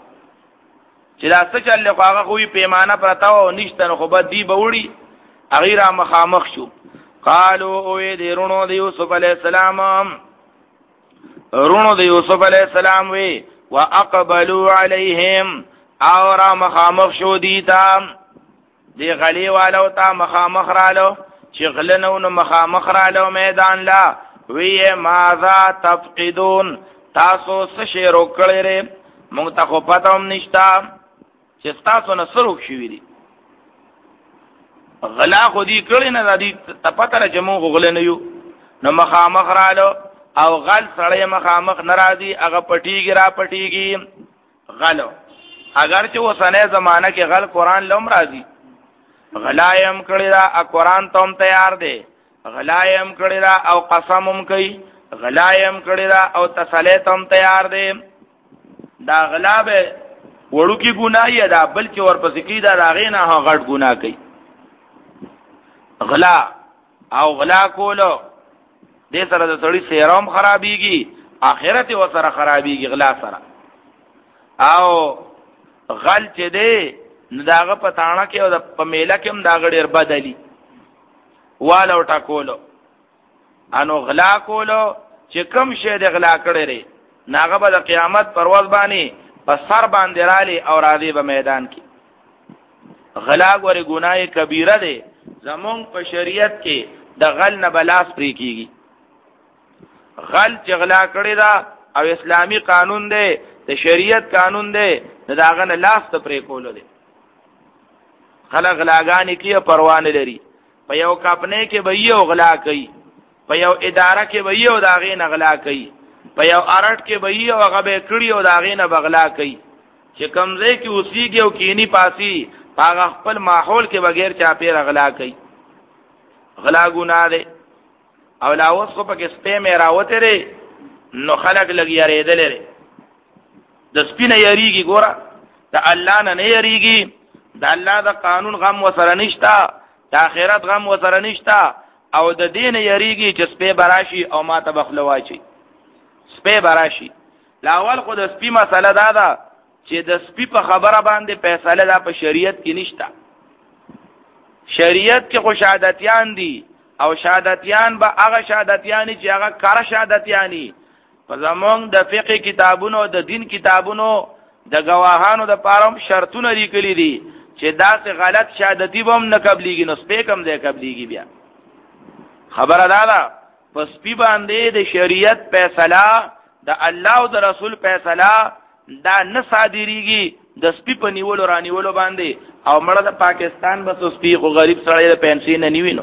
چې دا څه چل هغه خو پیمانه پرتا او نشته نو خو به دی بوړي اغیرا مخامخ شو قالو او دې رونو د یوسف علی السلام رونو د یوسف علی السلام وی واقبلوا علیهم اور مخامخ شو دیتا دی غلی والو تا مخامخ رالو چې غلنو نو مخامخ رالو میدان لا وی ماذا تفقدون تاسو څه شی روکړی ری مونږ ته خو پته هم نشتا چې تاسو نه سروک شوی دی غلا خو دی کړی نه دی ته پته را چې مونږ غل نه یو نو مخامخ رالو او غل سړی مخامخ ناراضي هغه پټیږي را پټیږي غلو اگر چې وسنه زمانہ کې غل قران لوم راضي غلایم کړی دا قران ته هم تیار دی غلایم کړی دا او قسم هم کوي غلایم کړی دا او تسلیت هم تیار دی دا غلا به وړو کې ګناه دا بل چې ورپسې کی دا راغې نه ها غټ ګناه کوي غلا او غلا کولو دې سره د سړی سیرام خرابيږي آخرت و سره خرابيږي غلا سره او غل چې دی نو داغه پتاڼه کې او د پمیله کې هم دا غډیر بدلی والو ټاکولو انو غلا کولو چې کم شه د غلا کړي ری ناغه به د قیامت پرواز باندې په سر باندې رالي او راځي په میدان کې غلا غوري ګناه کبیره ده زمون په شریعت کې د غل نه بلاس پری کیږي غل چې غلا کړی دا او اسلامی قانون دی د شریعت قانون دی داغه نه لاس ته پرې کولو دی خلک غلاګانې کیه پروا نه لري په یو کپنه کې به یو غلا کوي په یو اداره کې به یو داغې نه غلا کوي په یو ارټ کې به یو هغه به کړی او داغې نه بغلا کوي چې کمزې کې اوسېږي او کینی پاسي هغه خپل ماحول کې بغیر چا پیر غلا کوي غلا ګناه ده او لا اوس خو پکې سپې مې راوته لري نو خلک لګي یریدل لري د سپینه یریږي ګوره د الله نه نه یریږي د الله د قانون غم وسره نشتا د آخرت غم وسره نشتا او د دین یریږي چې سپې براشي او ما ته بخلواچي سپې براشي لاول خو د سپې مسله دا ده چې د سپې په خبره باندې فیصله ده په شریعت کې نشتا شریعت کې خو شهادتيان دي او شهادتيان به هغه شهادتيان چې هغه کار شهادتياني په زمونږ د فقه کتابونو د دین کتابونو د گواهانو د پاره شرطونه لیکلي دي چې دا څه غلط شهادتي به هم نه قبليږي نو سپې کم دی قبليږي بیا خبره دا ده پس پی باندې د شریعت فیصله د الله او د رسول فیصله دا نه صادریږي د سپی په نیولو رانیولو باندې او مړه د پاکستان بس سپی خو غریب سړی د پنسي نه نیوینو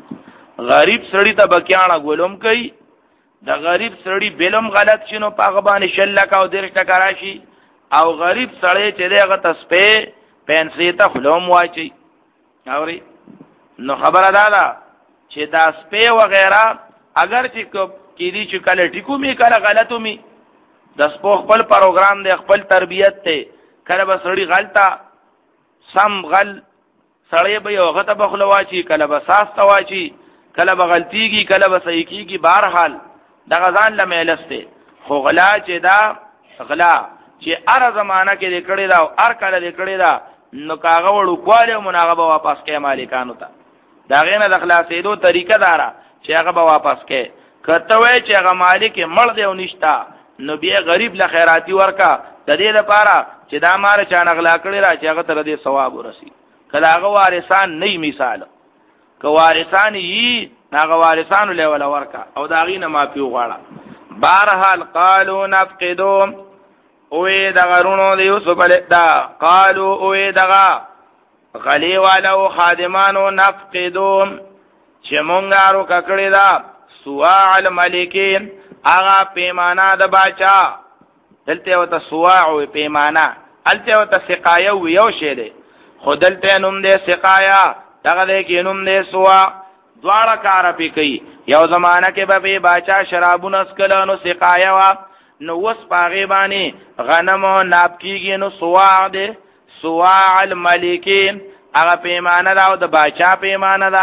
غریب سړی ته بکیاڼه ګولم کوي د غریب سړی بلم غلط شنو پاغه باندې شلک او درش ټکا راشي او غریب سړی چې دغه تسپې پنسي ته خلوم واچي اوري نو خبره ده دا چې دا سپې وغیرہ اگر چې کې دي چې کله ټیکو می کله غلطو می د سپو خپل پروګرام دی خپل تربیت ته کله به سړی غلطه سم غل سړی به یو غته بخلواچی کله به ساس تواچی کله به غلطیږي کله به صحیح کیږي بهر حال د غزان لمهلسته خو غلا چې دا غلا چې ار زمانہ کې لیکړی دا او ار کله لیکړی دا نو کاغه وړو کواله مناغه به واپس کې مالکانو ته دا غینه د خلاصېدو طریقه دارا چې هغه به واپس کې کته وای چې هغه مالک مړ دی او نشتا نو بیا غریب له خیراتی ورکا د دې لپاره چې دا مار چا نغلا کړی را چې هغه تر دې ثواب ورسی کله هغه وارثان نه مثال که وارثان یي هغه وارثانو له ولا ورکا او دا غینه معافي وغواړه بهرحال قالو نفقدو اوې د غرونو د یوسف علیه دا قالو اوې دغه غلی والو خادمانو نفقدو چې مونږه رو ککړی دا سواع الملکین اغا پیمانا د باچا دلته وته سواع او پیمانا الته وته سقایا یو شه دی خودلته نوم دې سقایا دغه دې کې نوم دې سواع دواړه کار پی کوي یو زمانہ کې به باچا شرابونه اسکلانو سقایا وا نو وس پاغه باندې غنم او ناب کیږي نو سواع دې سواع الملکین اغا پیمانا دا او د باچا پیمانا دا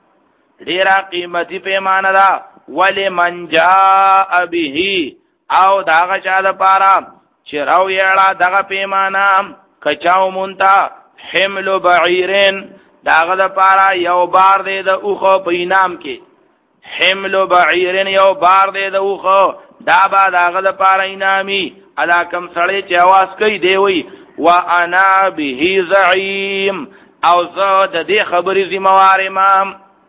ډیره قیمتي پیمانه ده ولی من جاء به او داغه چا د پاره چې راو یړه دغه پیمانه کچاو مونتا حمل بعیرن داغه د پاره یو بار دی د اوخه په انعام کې حمل بعیرن یو بار دی د اوخه دا با داغه د پاره انعامي الا کم سړی چې आवाज کوي دی وی وانا به زعیم او زه د دې خبرې ذمہوار امام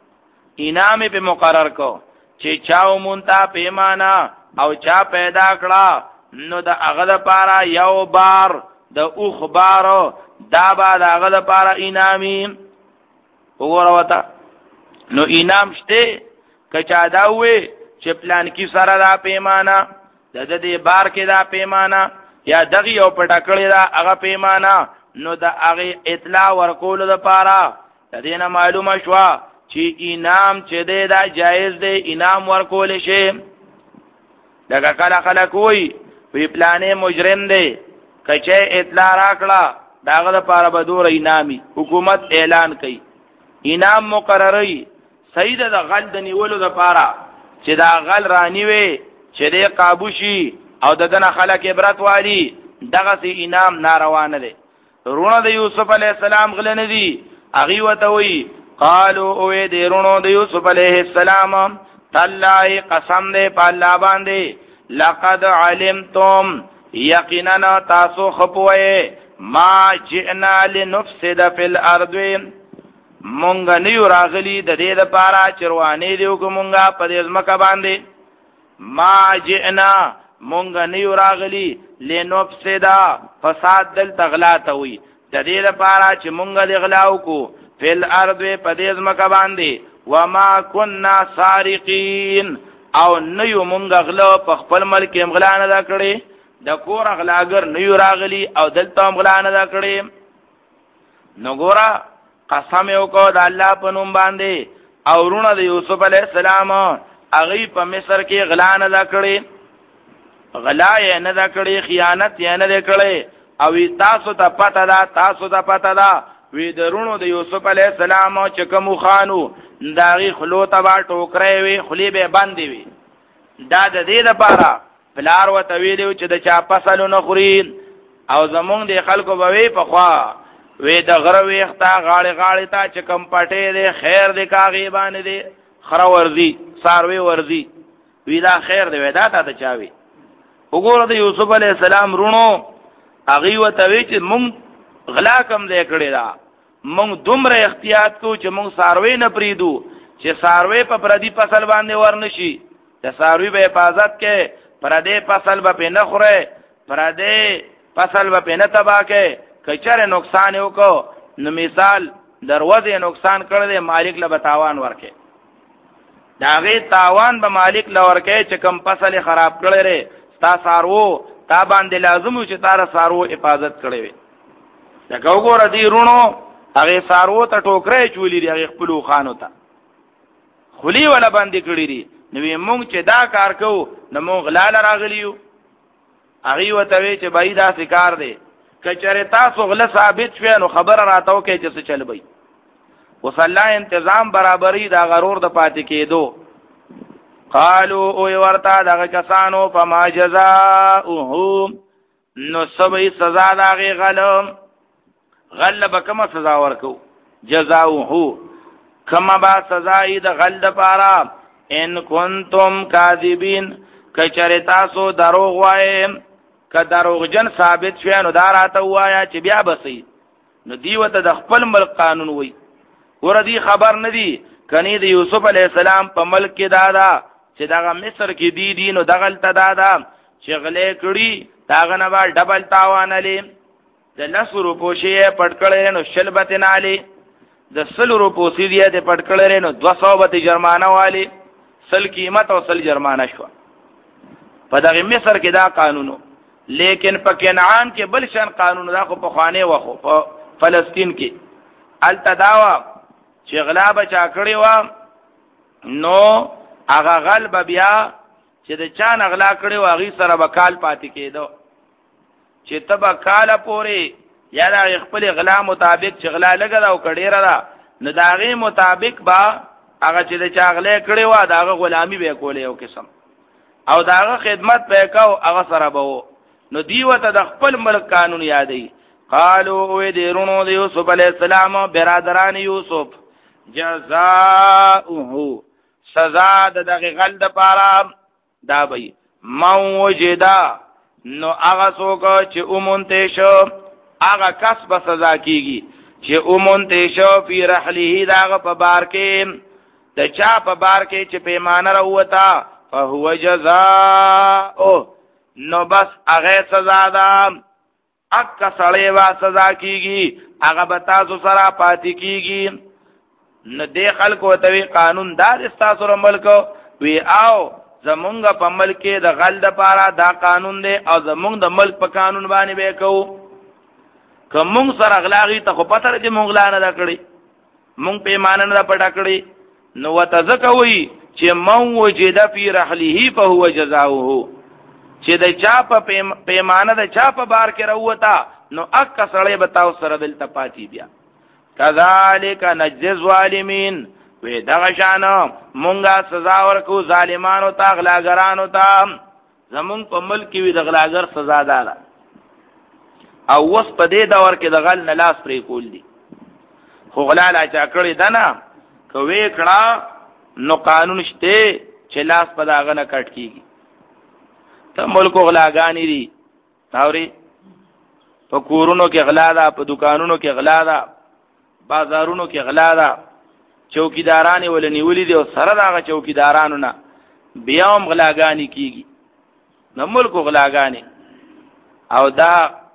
انعام به مقرر کو چې چاو مونتا پیمانا او چا پیدا کړه نو د هغه د پاره یو بار د اوخ بارو دا با د هغه د پاره انعامي وګوره وتا نو انعام شته کچا دا وې چې پلان کې سره دا پیمانا د دې بار کې دا پیمانا یا دغه یو پټکړی دا هغه پیمانا نو د هغه اطلاع ورکول د پاره د دې نه معلومه شوه چې انعام چې دی دا جایز دی انعام ورکول شي دغه کله خلک وي په پلانې مجرم دی کچې اطلاع راکړه داغه لپاره به دور انعامي حکومت اعلان کوي انعام مقرري صحیح ده د غل د نیولو لپاره چې دا غل رانیوي چې دی قابو شي او دغه خلک عبرت والی دغه سي انعام ناروا نه دی رونه د یوسف علی السلام غل نه دي اغي وته وي قالوا اوه دیرونو د یوسف علیہ السلام تالله قسم دې په الله باندې لقد علمتم یقینا تاسو خپوي ما جئنا لنفسد فی الارض مونږ نه یو راغلی د دې لپاره چروانې دیو کومګه په دې ځمکه باندې ما جئنا مونږ نه راغلی لنفسدا فساد دل تغلاته وي د دې لپاره چې مونږ د غلاو کو فل ارض په دې ځمکه باندې وما كنا سارقين او نه یو مونږ غلا په خپل ملک غلا نه دا کړی د کور غلاګر نه یو راغلی او دلته غلا نه دا کړی نو ګورا قسم یو کو د الله په نوم باندې او رونه د یوسف علی السلام هغه په مصر کې غلا نه دا کړی غلا یې نه دا کړی خیانت یې نه دا کړی او تاسو ته پته ده تاسو ته پته ده وی درونو د یوسف علی السلام چې کوم خانو داغي خلو ته با ټوکرې وی خلی به باندې وی دا د دې لپاره پلار وته ویلو چې د چا فصل نه خوري او زمونږ د خلکو به وی په خوا وی د غره ویختا غاړي غاړي ته چې کم پټې دې خیر دې کاغي باندې دې خره ورزي ساروي ورزي وی دا خیر دې ودا ته چاوي وګوره د یوسف علی السلام رونو اغي وته وی چې مونږ غلا کم دې کړی دا مونږ دومره احتیاط کو چې مونږ ساروي نه پریدو چې ساروي په پردي فصل باندې ورنشي د ساروي به حفاظت کې پردي فصل به نه خوره پردي فصل به نه تباہ کې کچره نقصان یو کو نو مثال دروازه نقصان کړل مالک له بتاوان ورکه داغه تاوان به مالک له ورکه چې کم فصل خراب کړل ری تا سارو تا باندې لازم چې تار سارو حفاظت کړي وي دا ګوره دی رونو هغه سارو ته ټوکرې چولې دی هغه خپل خانو ته خلی ولا باندې کړی دی نو موږ چې دا کار کوو نو موږ غلال راغلیو هغه وته وی چې بای دا سکار دی کچره تاسو غل ثابت شوه نو خبر راتاو کې چې څه چل بای وصلا انتظام برابرۍ دا غرور د پاتې کېدو قالو او ورتا دغه کسانو فما جزاؤه نو سبي سزا داغه غلم غلب کما سزا ورکو جزاؤه کما با سزا د غلد پارا ان کنتم کاذبین کچره تاسو دروغ وایم که دروغجن ثابت شوه نو داراته وایا چې بیا بسې نو دیوته د خپل ملک قانون وای ور دي خبر ندی کني د یوسف علی السلام په ملک کې دادا چې دغه مصر کې دی دی نو دغل ته دادا چې غلې کړي داغه نه با ډبل تاوان علی د لسو روپو شی پټکړې نو شلبت نه علی د سل روپو سی دی ته پټکړې نو دو سو به جرمانه والی سل قیمت او سل جرمانه شو په دغه مصر کې دا قانونو لیکن په کنعان کې بل شان قانون دا خو په خانه وخو په فلسطین کې التداوا چې غلا بچا کړی و نو هغه غلب بیا چې د چا نغلا کړی و هغه سره وکال پاتې کېدو چې تبا کاله پوري یا د خپل غلا مطابق چې غلا لګا او کډیره دا نو داغه مطابق با هغه چې د چا غلا کړی و داغه غلامی به کولې یو قسم او داغه خدمت به کاو هغه سره به نو دیوته د خپل ملک قانون یادې قالو وې دیرونو د یوسف علی السلام برادران یوسف جزاؤه سزا د دغه غلط پاره دا وي موجدا نو هغه څوک چې اومونته شو هغه کس به سزا کیږي چې اومونته شو په رحله داغه په بار کې د چا په بار کې چې پیمانه راوتا فهو جزاؤه نو بس هغه سزا ده اک سړی وا سزا کیږي هغه به تاسو سره پاتې کیږي نو دې خلکو ته قانون دار تاسو سره ملک وی او زمونږ په ملک د غل د پاره دا قانون دی او زمونږ د ملک په قانون باندې به کو کوم سره غلاغي ته خو پته دې مونږ لا نه کړی مونږ پیمانه نه پټا کړی نو وتذکوي چې مون وجد فی رحله فهو جزاؤه چې د چا په پیمانه د چا په بار کې راوتا نو اک سړی بتاو سره دل تپاتی بیا کذالک نجز الظالمین وې دغه شان مونږه سزا ورکو ظالمانو ته غلاګرانو ته زمون په ملک کې د غلاګر سزا ده او وس په دې دور کې د غل نه لاس پرې کول دي خو غلاله چا کړی دنا کوي کړه نو قانون شته چې لاس په داغه نه کټ کیږي ته ملک غلاګانی دي اوري په کورونو کې غلا ده په دکانونو کې غلا ده بازارونو کې غلا ده چوکیداران ول نیولې دي او سره داغه چوکیدارانو نه بیا هم غلاګانی کیږي نو ملک غلاګانی او دا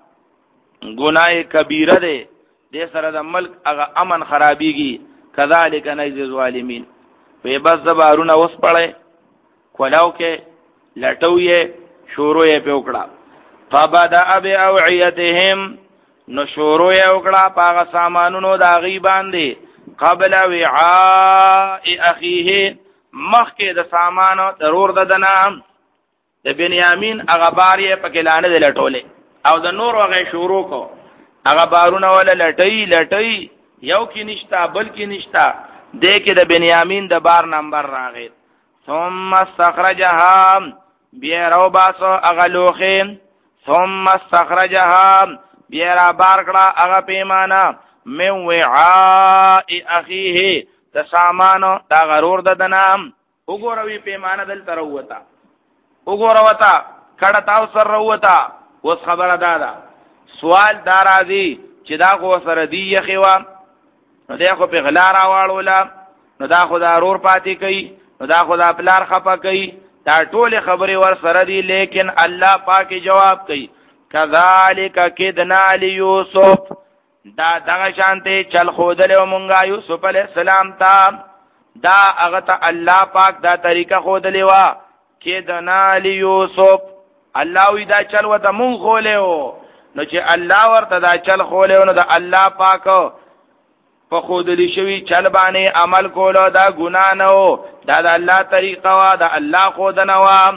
ګناه کبیره ده دې سره د ملک هغه امن خرابيږي کذالک نجزی الظالمین په بس زبارونه وس پړې کولاو کې لټوي شروع یې په وکړه فبدا باوعیتهم نو شروع یې وکړه پاغه سامانونو دا غي باندې قبل وعاء اخیه مخکې د سامانو ضرور د دنا د بنیامین هغه بار یې پکې لانه د لټولې او د نور هغه شروع کو هغه بارونه ولا لټي لټي یو کې نشتا بل کې نشتا دې کې د بنیامین د بار نمبر راغی ثم استخرجها بیا رو باسو هغه لوخه ثم استخرجها بیا را بار کړه هغه پیمانه من وعاء اخیه د سامانو دا غرور د دنام وګوروي پیمانه دل تر وتا وګوروتا کړه تاسو سره وتا اوس خبره دادا سوال دار ازي چې دا خو سره دی یخوا نو دا خو په غلا راوړولا نو دا خو دا رور پاتې کوي نو دا خو دا پلار خپه کوي دا ټول خبره ور سره دی لیکن الله پاک جواب کوي کذالک کدنا لیوسف دا دغه شانته چل خودل او مونږه یوسف علی السلام ته دا هغه ته الله پاک دا طریقه خودلی وا کدنا لیوسف الله وی دا چل وته مونږ خولیو نو چې الله ورته دا چل خولیو نو دا الله پاک په خودلی شوی چل باندې عمل کولو دا ګنا نه و دا د الله طریقه وا دا الله خودنه وا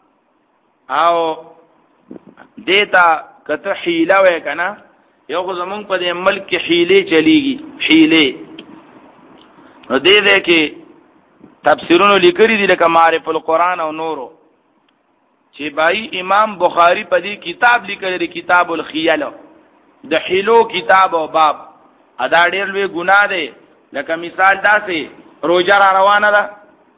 او دیتا کته حیله وې کنه یو خو زمونږ په دې ملک کې حیله چلیږي حیله نو دې دې کې تفسیرونو لیکري دي لکه معرفت القرآن او نورو چې بای امام بخاری په دې کتاب لیکلی دی کتاب الخیل د حیلو کتاب او باب ادا ډېر لوی ګناه دی لکه مثال داسې روزه را روانه ده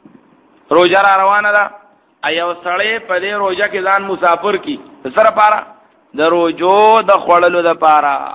روزه را روانه ده ایو سړی په دې روزه کې ځان مسافر کی سره پاره د روزو د خړلو د پاره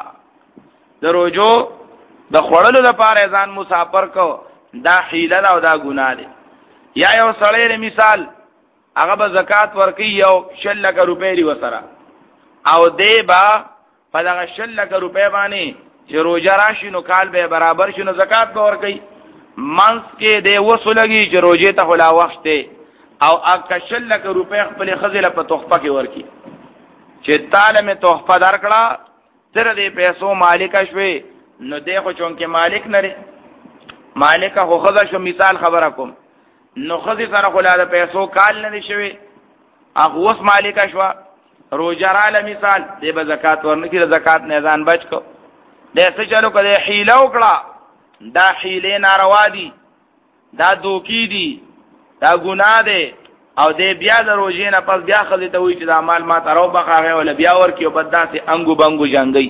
د روزو د خړلو د پاره ځان مسافر کو دا حیله او دا ګناه دی یا یو سړی مثال هغه به زکات ورکي یو شل لک روپۍ لري وسره او دی با په دغه شل لک روپۍ باندې چې روزه راشي نو کال به برابر شي نو زکات به ورکي منس کې دی وسولږي چې روزه ته خلا وخت دی او اګه شل لک روپۍ خپل خزله په تحفه کې ورکي چې تعالی می تحفه درکړه تر دې پیسو مالک شوي نو دی خو چونکه مالک نه لري مالک خو خزه شو مثال خبره کوم نو خزه سره خلا د پیسو کال نه شوي هغه اوس مالک شو روزراله مثال دی به زکات ورنکي د زکات نه ځان بچ کو د څه چلو کړي حیله وکړه دا حیله ناروا دي دا دوکي دي دا ګناه ده او دې بیا د روزې نه پس بیا خلې ته وي چې دا مال ما ترو بخاغه ولا بیا ورکیو بداسه انګو بنګو جنگي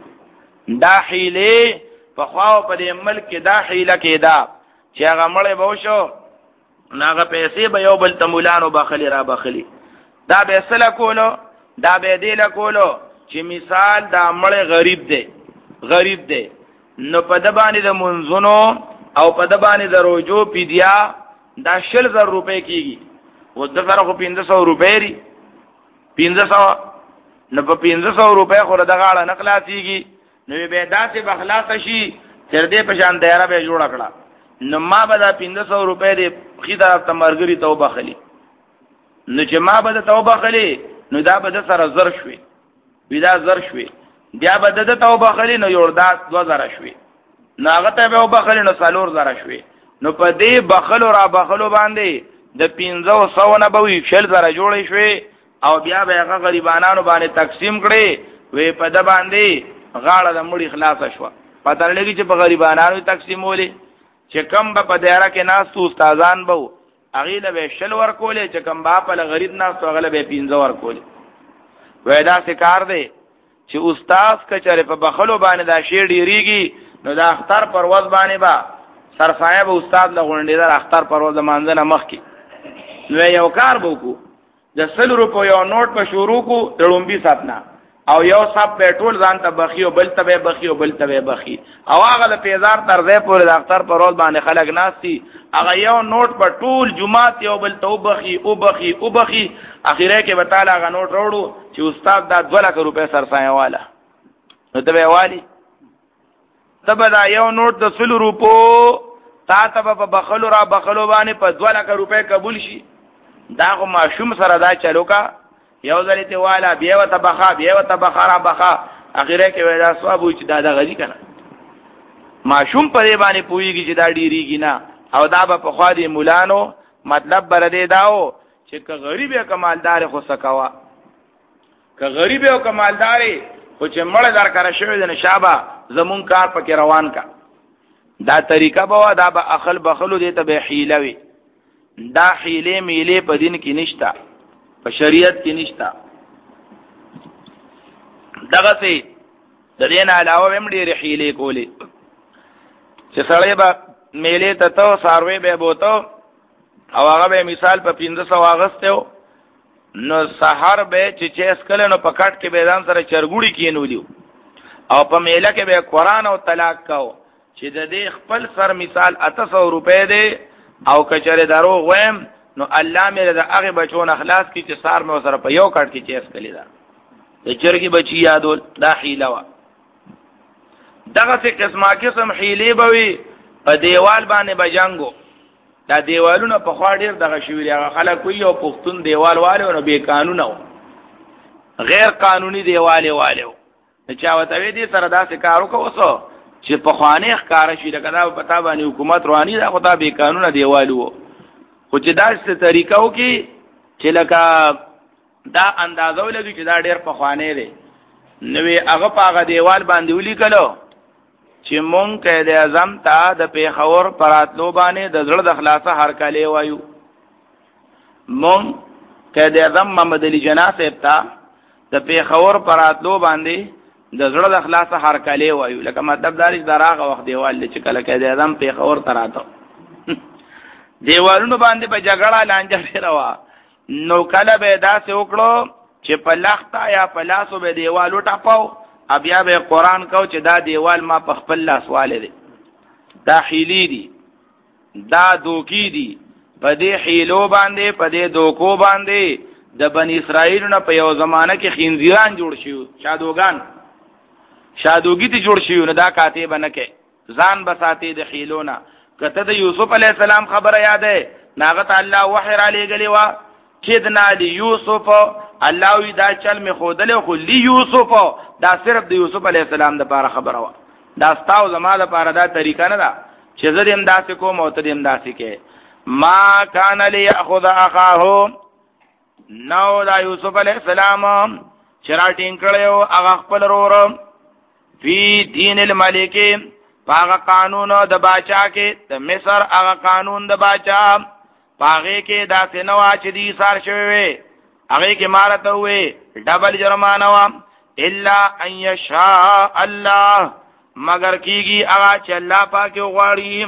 دا حیله په خواو په دې ملک کې دا حیله کې دا چې هغه مړې به وشو ناغه پیسې به یو بل تمولانو بخلی را بخلی دا به سلا کولو دا به دې لا کولو چې مثال دا مړې غریب دی غریب دی نو په د باندې د منځونو او په د باندې د روزو پیډیا دا شل زر روپے کیږي و د سره خو پنځه سوه روپے لري پنځه سوه نو په پنځه سوه روپے خو د غاړه نقلاسيږي نو به داسې بخلاص شي تر دې په شان دایره به جوړ کړه نو ما به دا پنځه سوه روپے دې خې طرف ته مرګري توبه خلی نو چې ما به د توبه خلی نو دا به د سره زر شوي ودا زر شوي بیا به د توبه خلی نو یو دا دو زره شوي نو هغه ته به وبخلی نو څلور زره شوي نو په دې بخلو را بخلو باندې د پنځه سوه نه به وي شل زره جوړې شوي او بیا به هغه غریبانو باندې تقسیم کړي وې په د باندې غاړه د مړي خلاص شو پته لګي چې په غریبانو تقسیمولې چې کم به په دایره کې ناس استادان به هغه له به شل ور کولې چې کم با په غریب ناس هغه له به پنځه ور کولې وې دا څه کار دی چې استاد کچره په بخلو باندې دا شی ډیریږي نو دا اختر پرواز باندې با سرسایه به استاد لغونډې در اختر پرواز مانځنه مخ کې نو یو کار وکړو د سل روپو یو نوٹ په شروع کو تړومبي ساتنا او یو صاحب پټرول ځان ته بخي او بل ته بخي او بل ته بخي او هغه د پیزار تر ځای پورې د اختر پر ورځ باندې خلک ناشتي هغه یو نوٹ په ټول جمعات یو بل ته بخي او بخي او بخي اخیره کې به تعالی هغه نوٹ وروړو چې استاد دا دوه لک روپے سرسایه والا نو ته والی تبه دا یو نوٹ د سلو روپو تا ته په بخلو را بخلو باندې په دوه لک روپے قبول شي دا خو ماشوم سره دا چلو کا یو ځلې ته والا بیا وته بخا بیا وته بخارا بخا اخیره کې ودا ثواب چې دا د غزي کنه ماشوم په دې باندې پويږي چې دا ډیریږي نه او دا په خوا دي مولانو مطلب بر دې داو چې که غریب یا کمالدار خو سکوا که غریب او کمالدار خو چې مړ در کړه شوی د نشابه زمون کار پکې روان کا دا طریقه به دا به اخل بخلو دې ته به حیله وي دا حیله میله په دین کې نشتا په شریعت کې نشتا دغه سي د دین علاوه هم ډېر حیله کولې چې سړی به میله ته تو ساروي به بوته او هغه به مثال په پنځه سو اغسته نو سحر به چې چې اسکل نو پکټ کې به ځان سره چرګوړي کینولیو او په میله کې به قران او طلاق کاو چې د دې خپل سر مثال اته سو روپے دی او کچره درو غویم نو الله مې د هغه بچون اخلاص کی چې سار مې سره په یو کټ کې چیس کړی دا د چرګي بچی یادول دا حیله وا دغه څه قسمه قسم حیله بوي په دیوال باندې بجنګو دا دیوالونه په خوا ډیر دغه شوی هغه خلک کوي او پښتون دیوال والو نو به قانون او غیر قانوني دیواله والو چا وته دې سره داسې کارو کوسو چې په خوانه ښکار شي لکه دا پتا باندې حکومت رواني دا خدای به قانون دیوالو خو چې داسې طریقو کې چې لکه دا اندازو لګي چې دا ډېر په خوانه دی نوې هغه په هغه دیوال باندې ولیکلو چې مونږ قائد اعظم ته د پیښور پراتلو باندې د زړه د خلاصه هر کله وایو مونږ قائد اعظم محمد علي جناح صاحب ته د پیښور پراتلو باندې د زړه د خلاصه هر کله وایو لکه مطلب دا چې دراغه وخت دیوال چې کله قائد اعظم پیښور تراته دیوالونو باندې په جګړه لانجه روا نو کله به دا سه وکړو چې په لخته یا په لاسو به دیوالو ټاپاو بیا به قران کو چې دا دیوال ما په خپل لاس والے دي دا حیلی دي دا دوکې دي په دې حیلو باندې په دې دوکو باندې د بنی اسرائیل نه په یو زمانہ کې خنزیران جوړ شيو شادوغان شادوګی ته جوړ شيو نه دا کاتب نه کې ځان بساته د حیلونه کته د یوسف علی السلام خبره یاده ناغت الله وحی را لګلی وا کدنا لی یوسف الله وی دا چل می خودل خو لی یوسف دا صرف د یوسف علی السلام د پاره خبره وا دا ستاو زما د پاره دا طریقه نه دا چې زه دې امداسې کوم او ته دې امداسې کې ما کان لیاخذ اخاه نو دا یوسف علی السلام چراټین کړو هغه خپل ورور فی دین الملک پاغه قانون د باچا کې د مصر هغه قانون د باچا پاغه کې دا سينوا چې دي سار شوی هغه کې مارته وې ډبل جرمانه وا الا ان یشاء الله مگر کیږي هغه چې الله پاک غواړي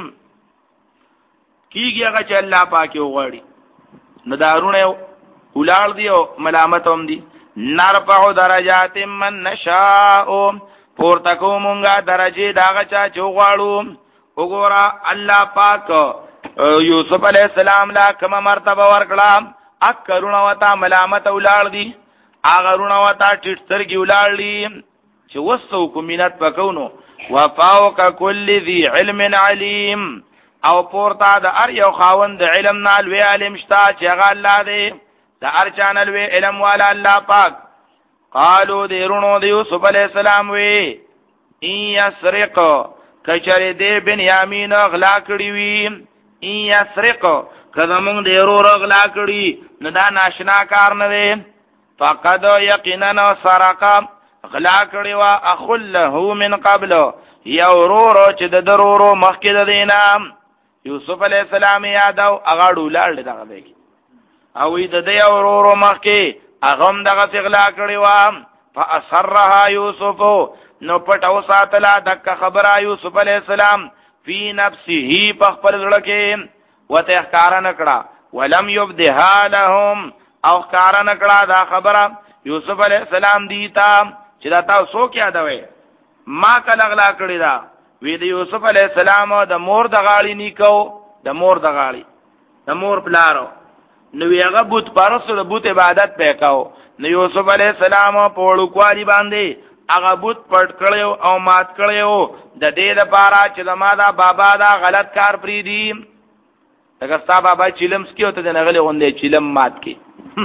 کیږي هغه چې الله پاک غواړي نو دارونه ولال دی او ملامت هم دي نرفع درجات من نشاء پورته کومونګه درجه داغه چا چوغواړو وګوره الله پاک یوسف علی السلام لا کوم مرتبه ورکړه اکرونه وتا ملامت اولاد دي اغرونه وتا ټټرګي اولاد دي چې وسو کومینات پکونو وفاوق كل ذي علم عليم او پورته د ار یو خاوند علم نال وی علم شتا چې هغه الله دی د ار چانل وی علم والا الله پاک قالو دیرونو د یوسف علی السلام وی ان یسرق کچری دی بنیامین غلا کړی وی ان یسرق کله مونږ دیرو غلا کړی نو دا ناشنا کار نه دی فقد یقینا سرق غلا کړی وا اخله من قبل یورورو چې د درورو مخکې د دینام یوسف علی السلام یادو هغه ډولال دغه دی او د دې یورورو مخکې اغم دغه غلا کړی و فاصرها یوسف نو پټو ساتلا دک خبره یوسف علی السلام فی نفسه په خپل ځړ کې وته ښکارا نکړه ولم یبدها لهم او ښکارا نکړه دا خبره یوسف علی السلام دیتا چې دا تاسو کې یادوي ما کله غلا کړی دا وی د یوسف علی السلام د مور د غاړي نیکو د مور د غاړي د مور پلارو نو هغه بت پرستو د بت عبادت وکاو نو یوسف علی السلام په وړوکوالي باندې هغه بت پټ کړو او مات کړو د دې لپاره چې زما دا بابا دا غلط کار پری دی دغه ستا بابا چیلم سکیو ته نه غلي غونډه چیلم مات کی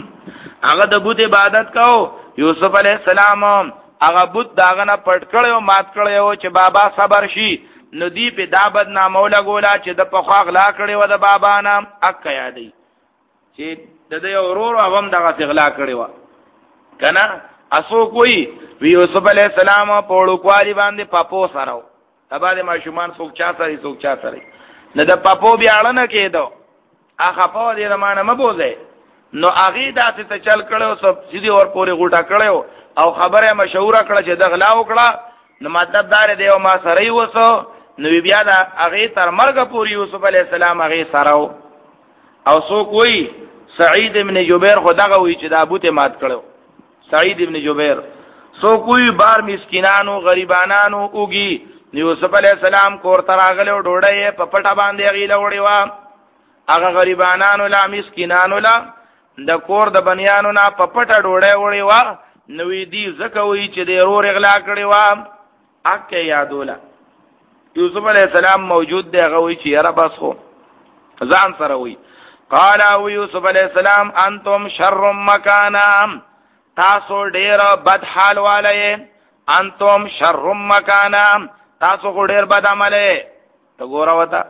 هغه د بت عبادت کاو یوسف علی السلام هغه بت داغه نه پټ کړو مات کړو چې بابا صبر شي نو دی په دا بدنامه لګولا چې د په خوا غلا کړو د بابا نام اک یادې چې د دې اورور اوم دغه غلا کړو کنه اسو کوئی وی یوسف علی السلام په وړوکوالي باندې پاپو سره تبا د ماشومان څوک چا سره څوک چا سره نه د پاپو بیا اړه کېدو هغه په دې زمانه مبوزه نو هغه داسې ته چل کړو سب سیدی اور پورې غوټه کړو او خبره مشوره کړه چې د غلا وکړه نو مطلب دار دی او ما سره وسو نو بیا دا هغه تر مرګ پورې یوسف علی السلام هغه سره او سو کوئی سعید ابن جبیر خدغه وی چې دا بوته مات کړو سعید ابن جبیر سو کوئی بار مسکینانو غریبانانو اوږي یوسف علی السلام کور تراغله ډوډۍ په پټه باندې غیله وړي وا هغه غریبانانو لا مسکینانو لا د کور د بنیانو نه په پټه ډوډۍ وړي وا نوې دی زکوي چې د رور اغلا کړي وا اکه یادولا یوسف علی السلام موجود دی غوي چې یاره بس خو ځان سره وي قال او یوسف علی السلام انتم شر مکانا تاسو ډیر بد حال والے انتم شر مکانا تاسو ډیر بد عمله ته ګوره وتا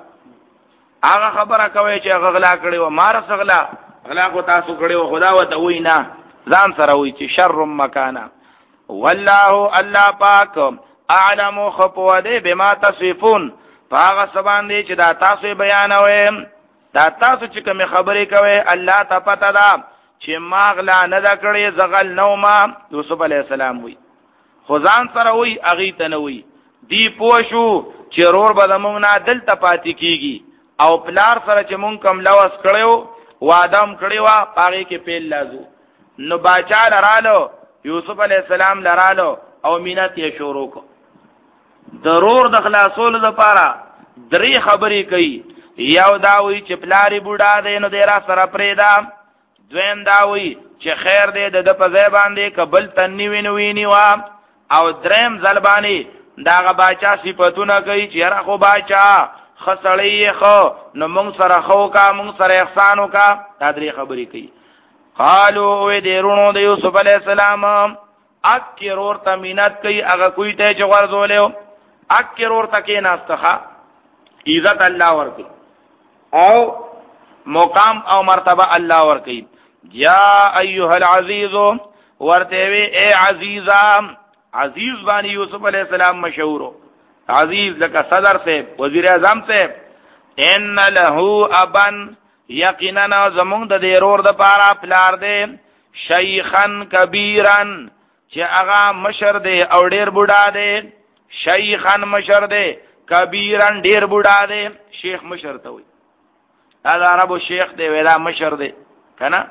هغه خبره کوي چې غلا کړي و مار سغلا غلا کو تاسو کړي و خدا وته وینا ځان سره وی چې شر مکانا والله الله پاک اعلم خپو دې بما تصفون هغه سبان دي چې دا تاسو بیانوي دا تاسو چې کوم خبرې کوي الله ته پته ده چې ماغلا نه دا کړي زغل نو ما یوسف علی السلام وی خو ځان سره وی اغه ته نه وی دی پوښو چې رور به موږ نه دلته پاتې کیږي او پلار سره چې مونږ کم لوس کړو وادم کړو هغه کې پیل لازو نو باچا لرالو یوسف علی السلام لرالو او مینت یې شروع کو ضرور د خلاصول لپاره درې خبرې کوي یو دا وی چې پلاری بوډا دی نو ډیر سره پریدا دویم دا وی چې خیر دی د په ځای باندې قبل تنی وینوینی وا او دریم ځلبانی داغه باچا صفاتونه کوي چې هر خو باچا خسړی خو نو مونږ سره خو کا مونږ سره احسانو کا دا درې خبرې کوي قالو وی دیرونو د یوسف علی السلام اکرور تمینت کوي هغه کوی ته چې ورزولیو اکرور تکې ناستخه عزت الله ورکی او مقام او مرتبه الله ورکی یا ایها العزیز ورته وی اے عزیزا عزیز باندې یوسف علیہ السلام مشهور عزیز لکه صدر سے وزیر اعظم سے ان له ابن یقینا زمون د ضرور د پاره پلار دې شیخن کبیرن چې هغه مشر دی او ډیر بوډا دی شیخن مشر دی کبیرن ډیر بوډا دی شیخ مشر ته وي دا عربو شیخ دی ویلا مشر دی کنه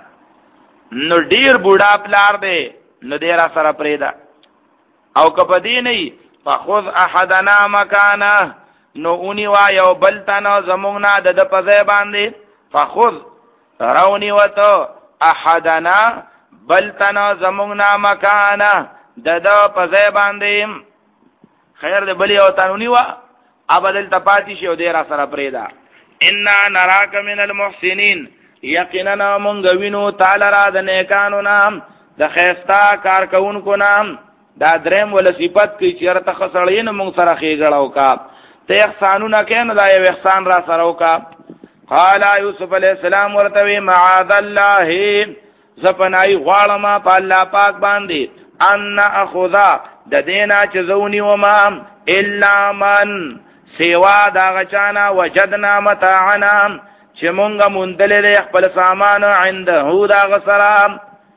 نو ډیر بوډا پلار دی نو ډیر سره پریدا او کپدی نه فخذ احدنا مکانه نو اونی وا یو بلتنا زمونږه د پځای باندې فخذ راونی وته احدنا بلتنا زمونږه مکانه د د پځای باندې خیر دې بلی او تنونی وا ابدل تپاتی شو دې را سره پریدا ان نراک من المحسنین یقینا مونږ وینو تعالی را د نیکانو نام د خیستا کارکونکو نام دا دریم ول صفات کی چیرې تخسړین مونږ سره خېګړاو کا ته احسانونه کین دا یو احسان را سره وکا قال یوسف علیہ السلام ورته معاذ الله زپنای غواړم په الله پاک باندې ان اخذا د دینا چې زونی و ما الا من سیوا دا غچانا وجدنا متاعنا چې مونږه مندلې خپل سامان عنده دا غسرام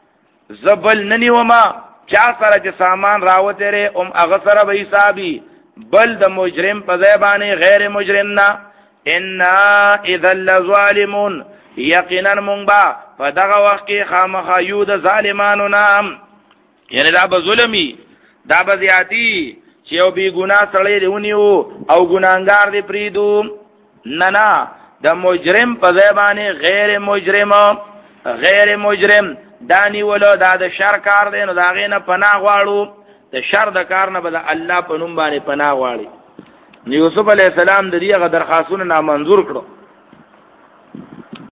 زبل ننی و ما چا سره چې سامان راوته ری ام اغسر به حسابي بل د مجرم په ځای غیر مجرم نه ان اذا لظالمون یقینا مونږ با په دغه وخت کې خامخا یو د ظالمانو نام یعنی دا به ظلمي دا بزیاتی چې یو بی ګناه سړی دیونیو او ګناهګار دی پریدو نه نه د مجرم په ځای باندې غیر مجرم غیر مجرم دانی ولو دا د شر کار دی نو دا غې نه پناه غواړو د شر د کار نه به الله په نوم باندې پناه غواړي یوسف علی السلام د دې غ درخواستونه نامنظور کړو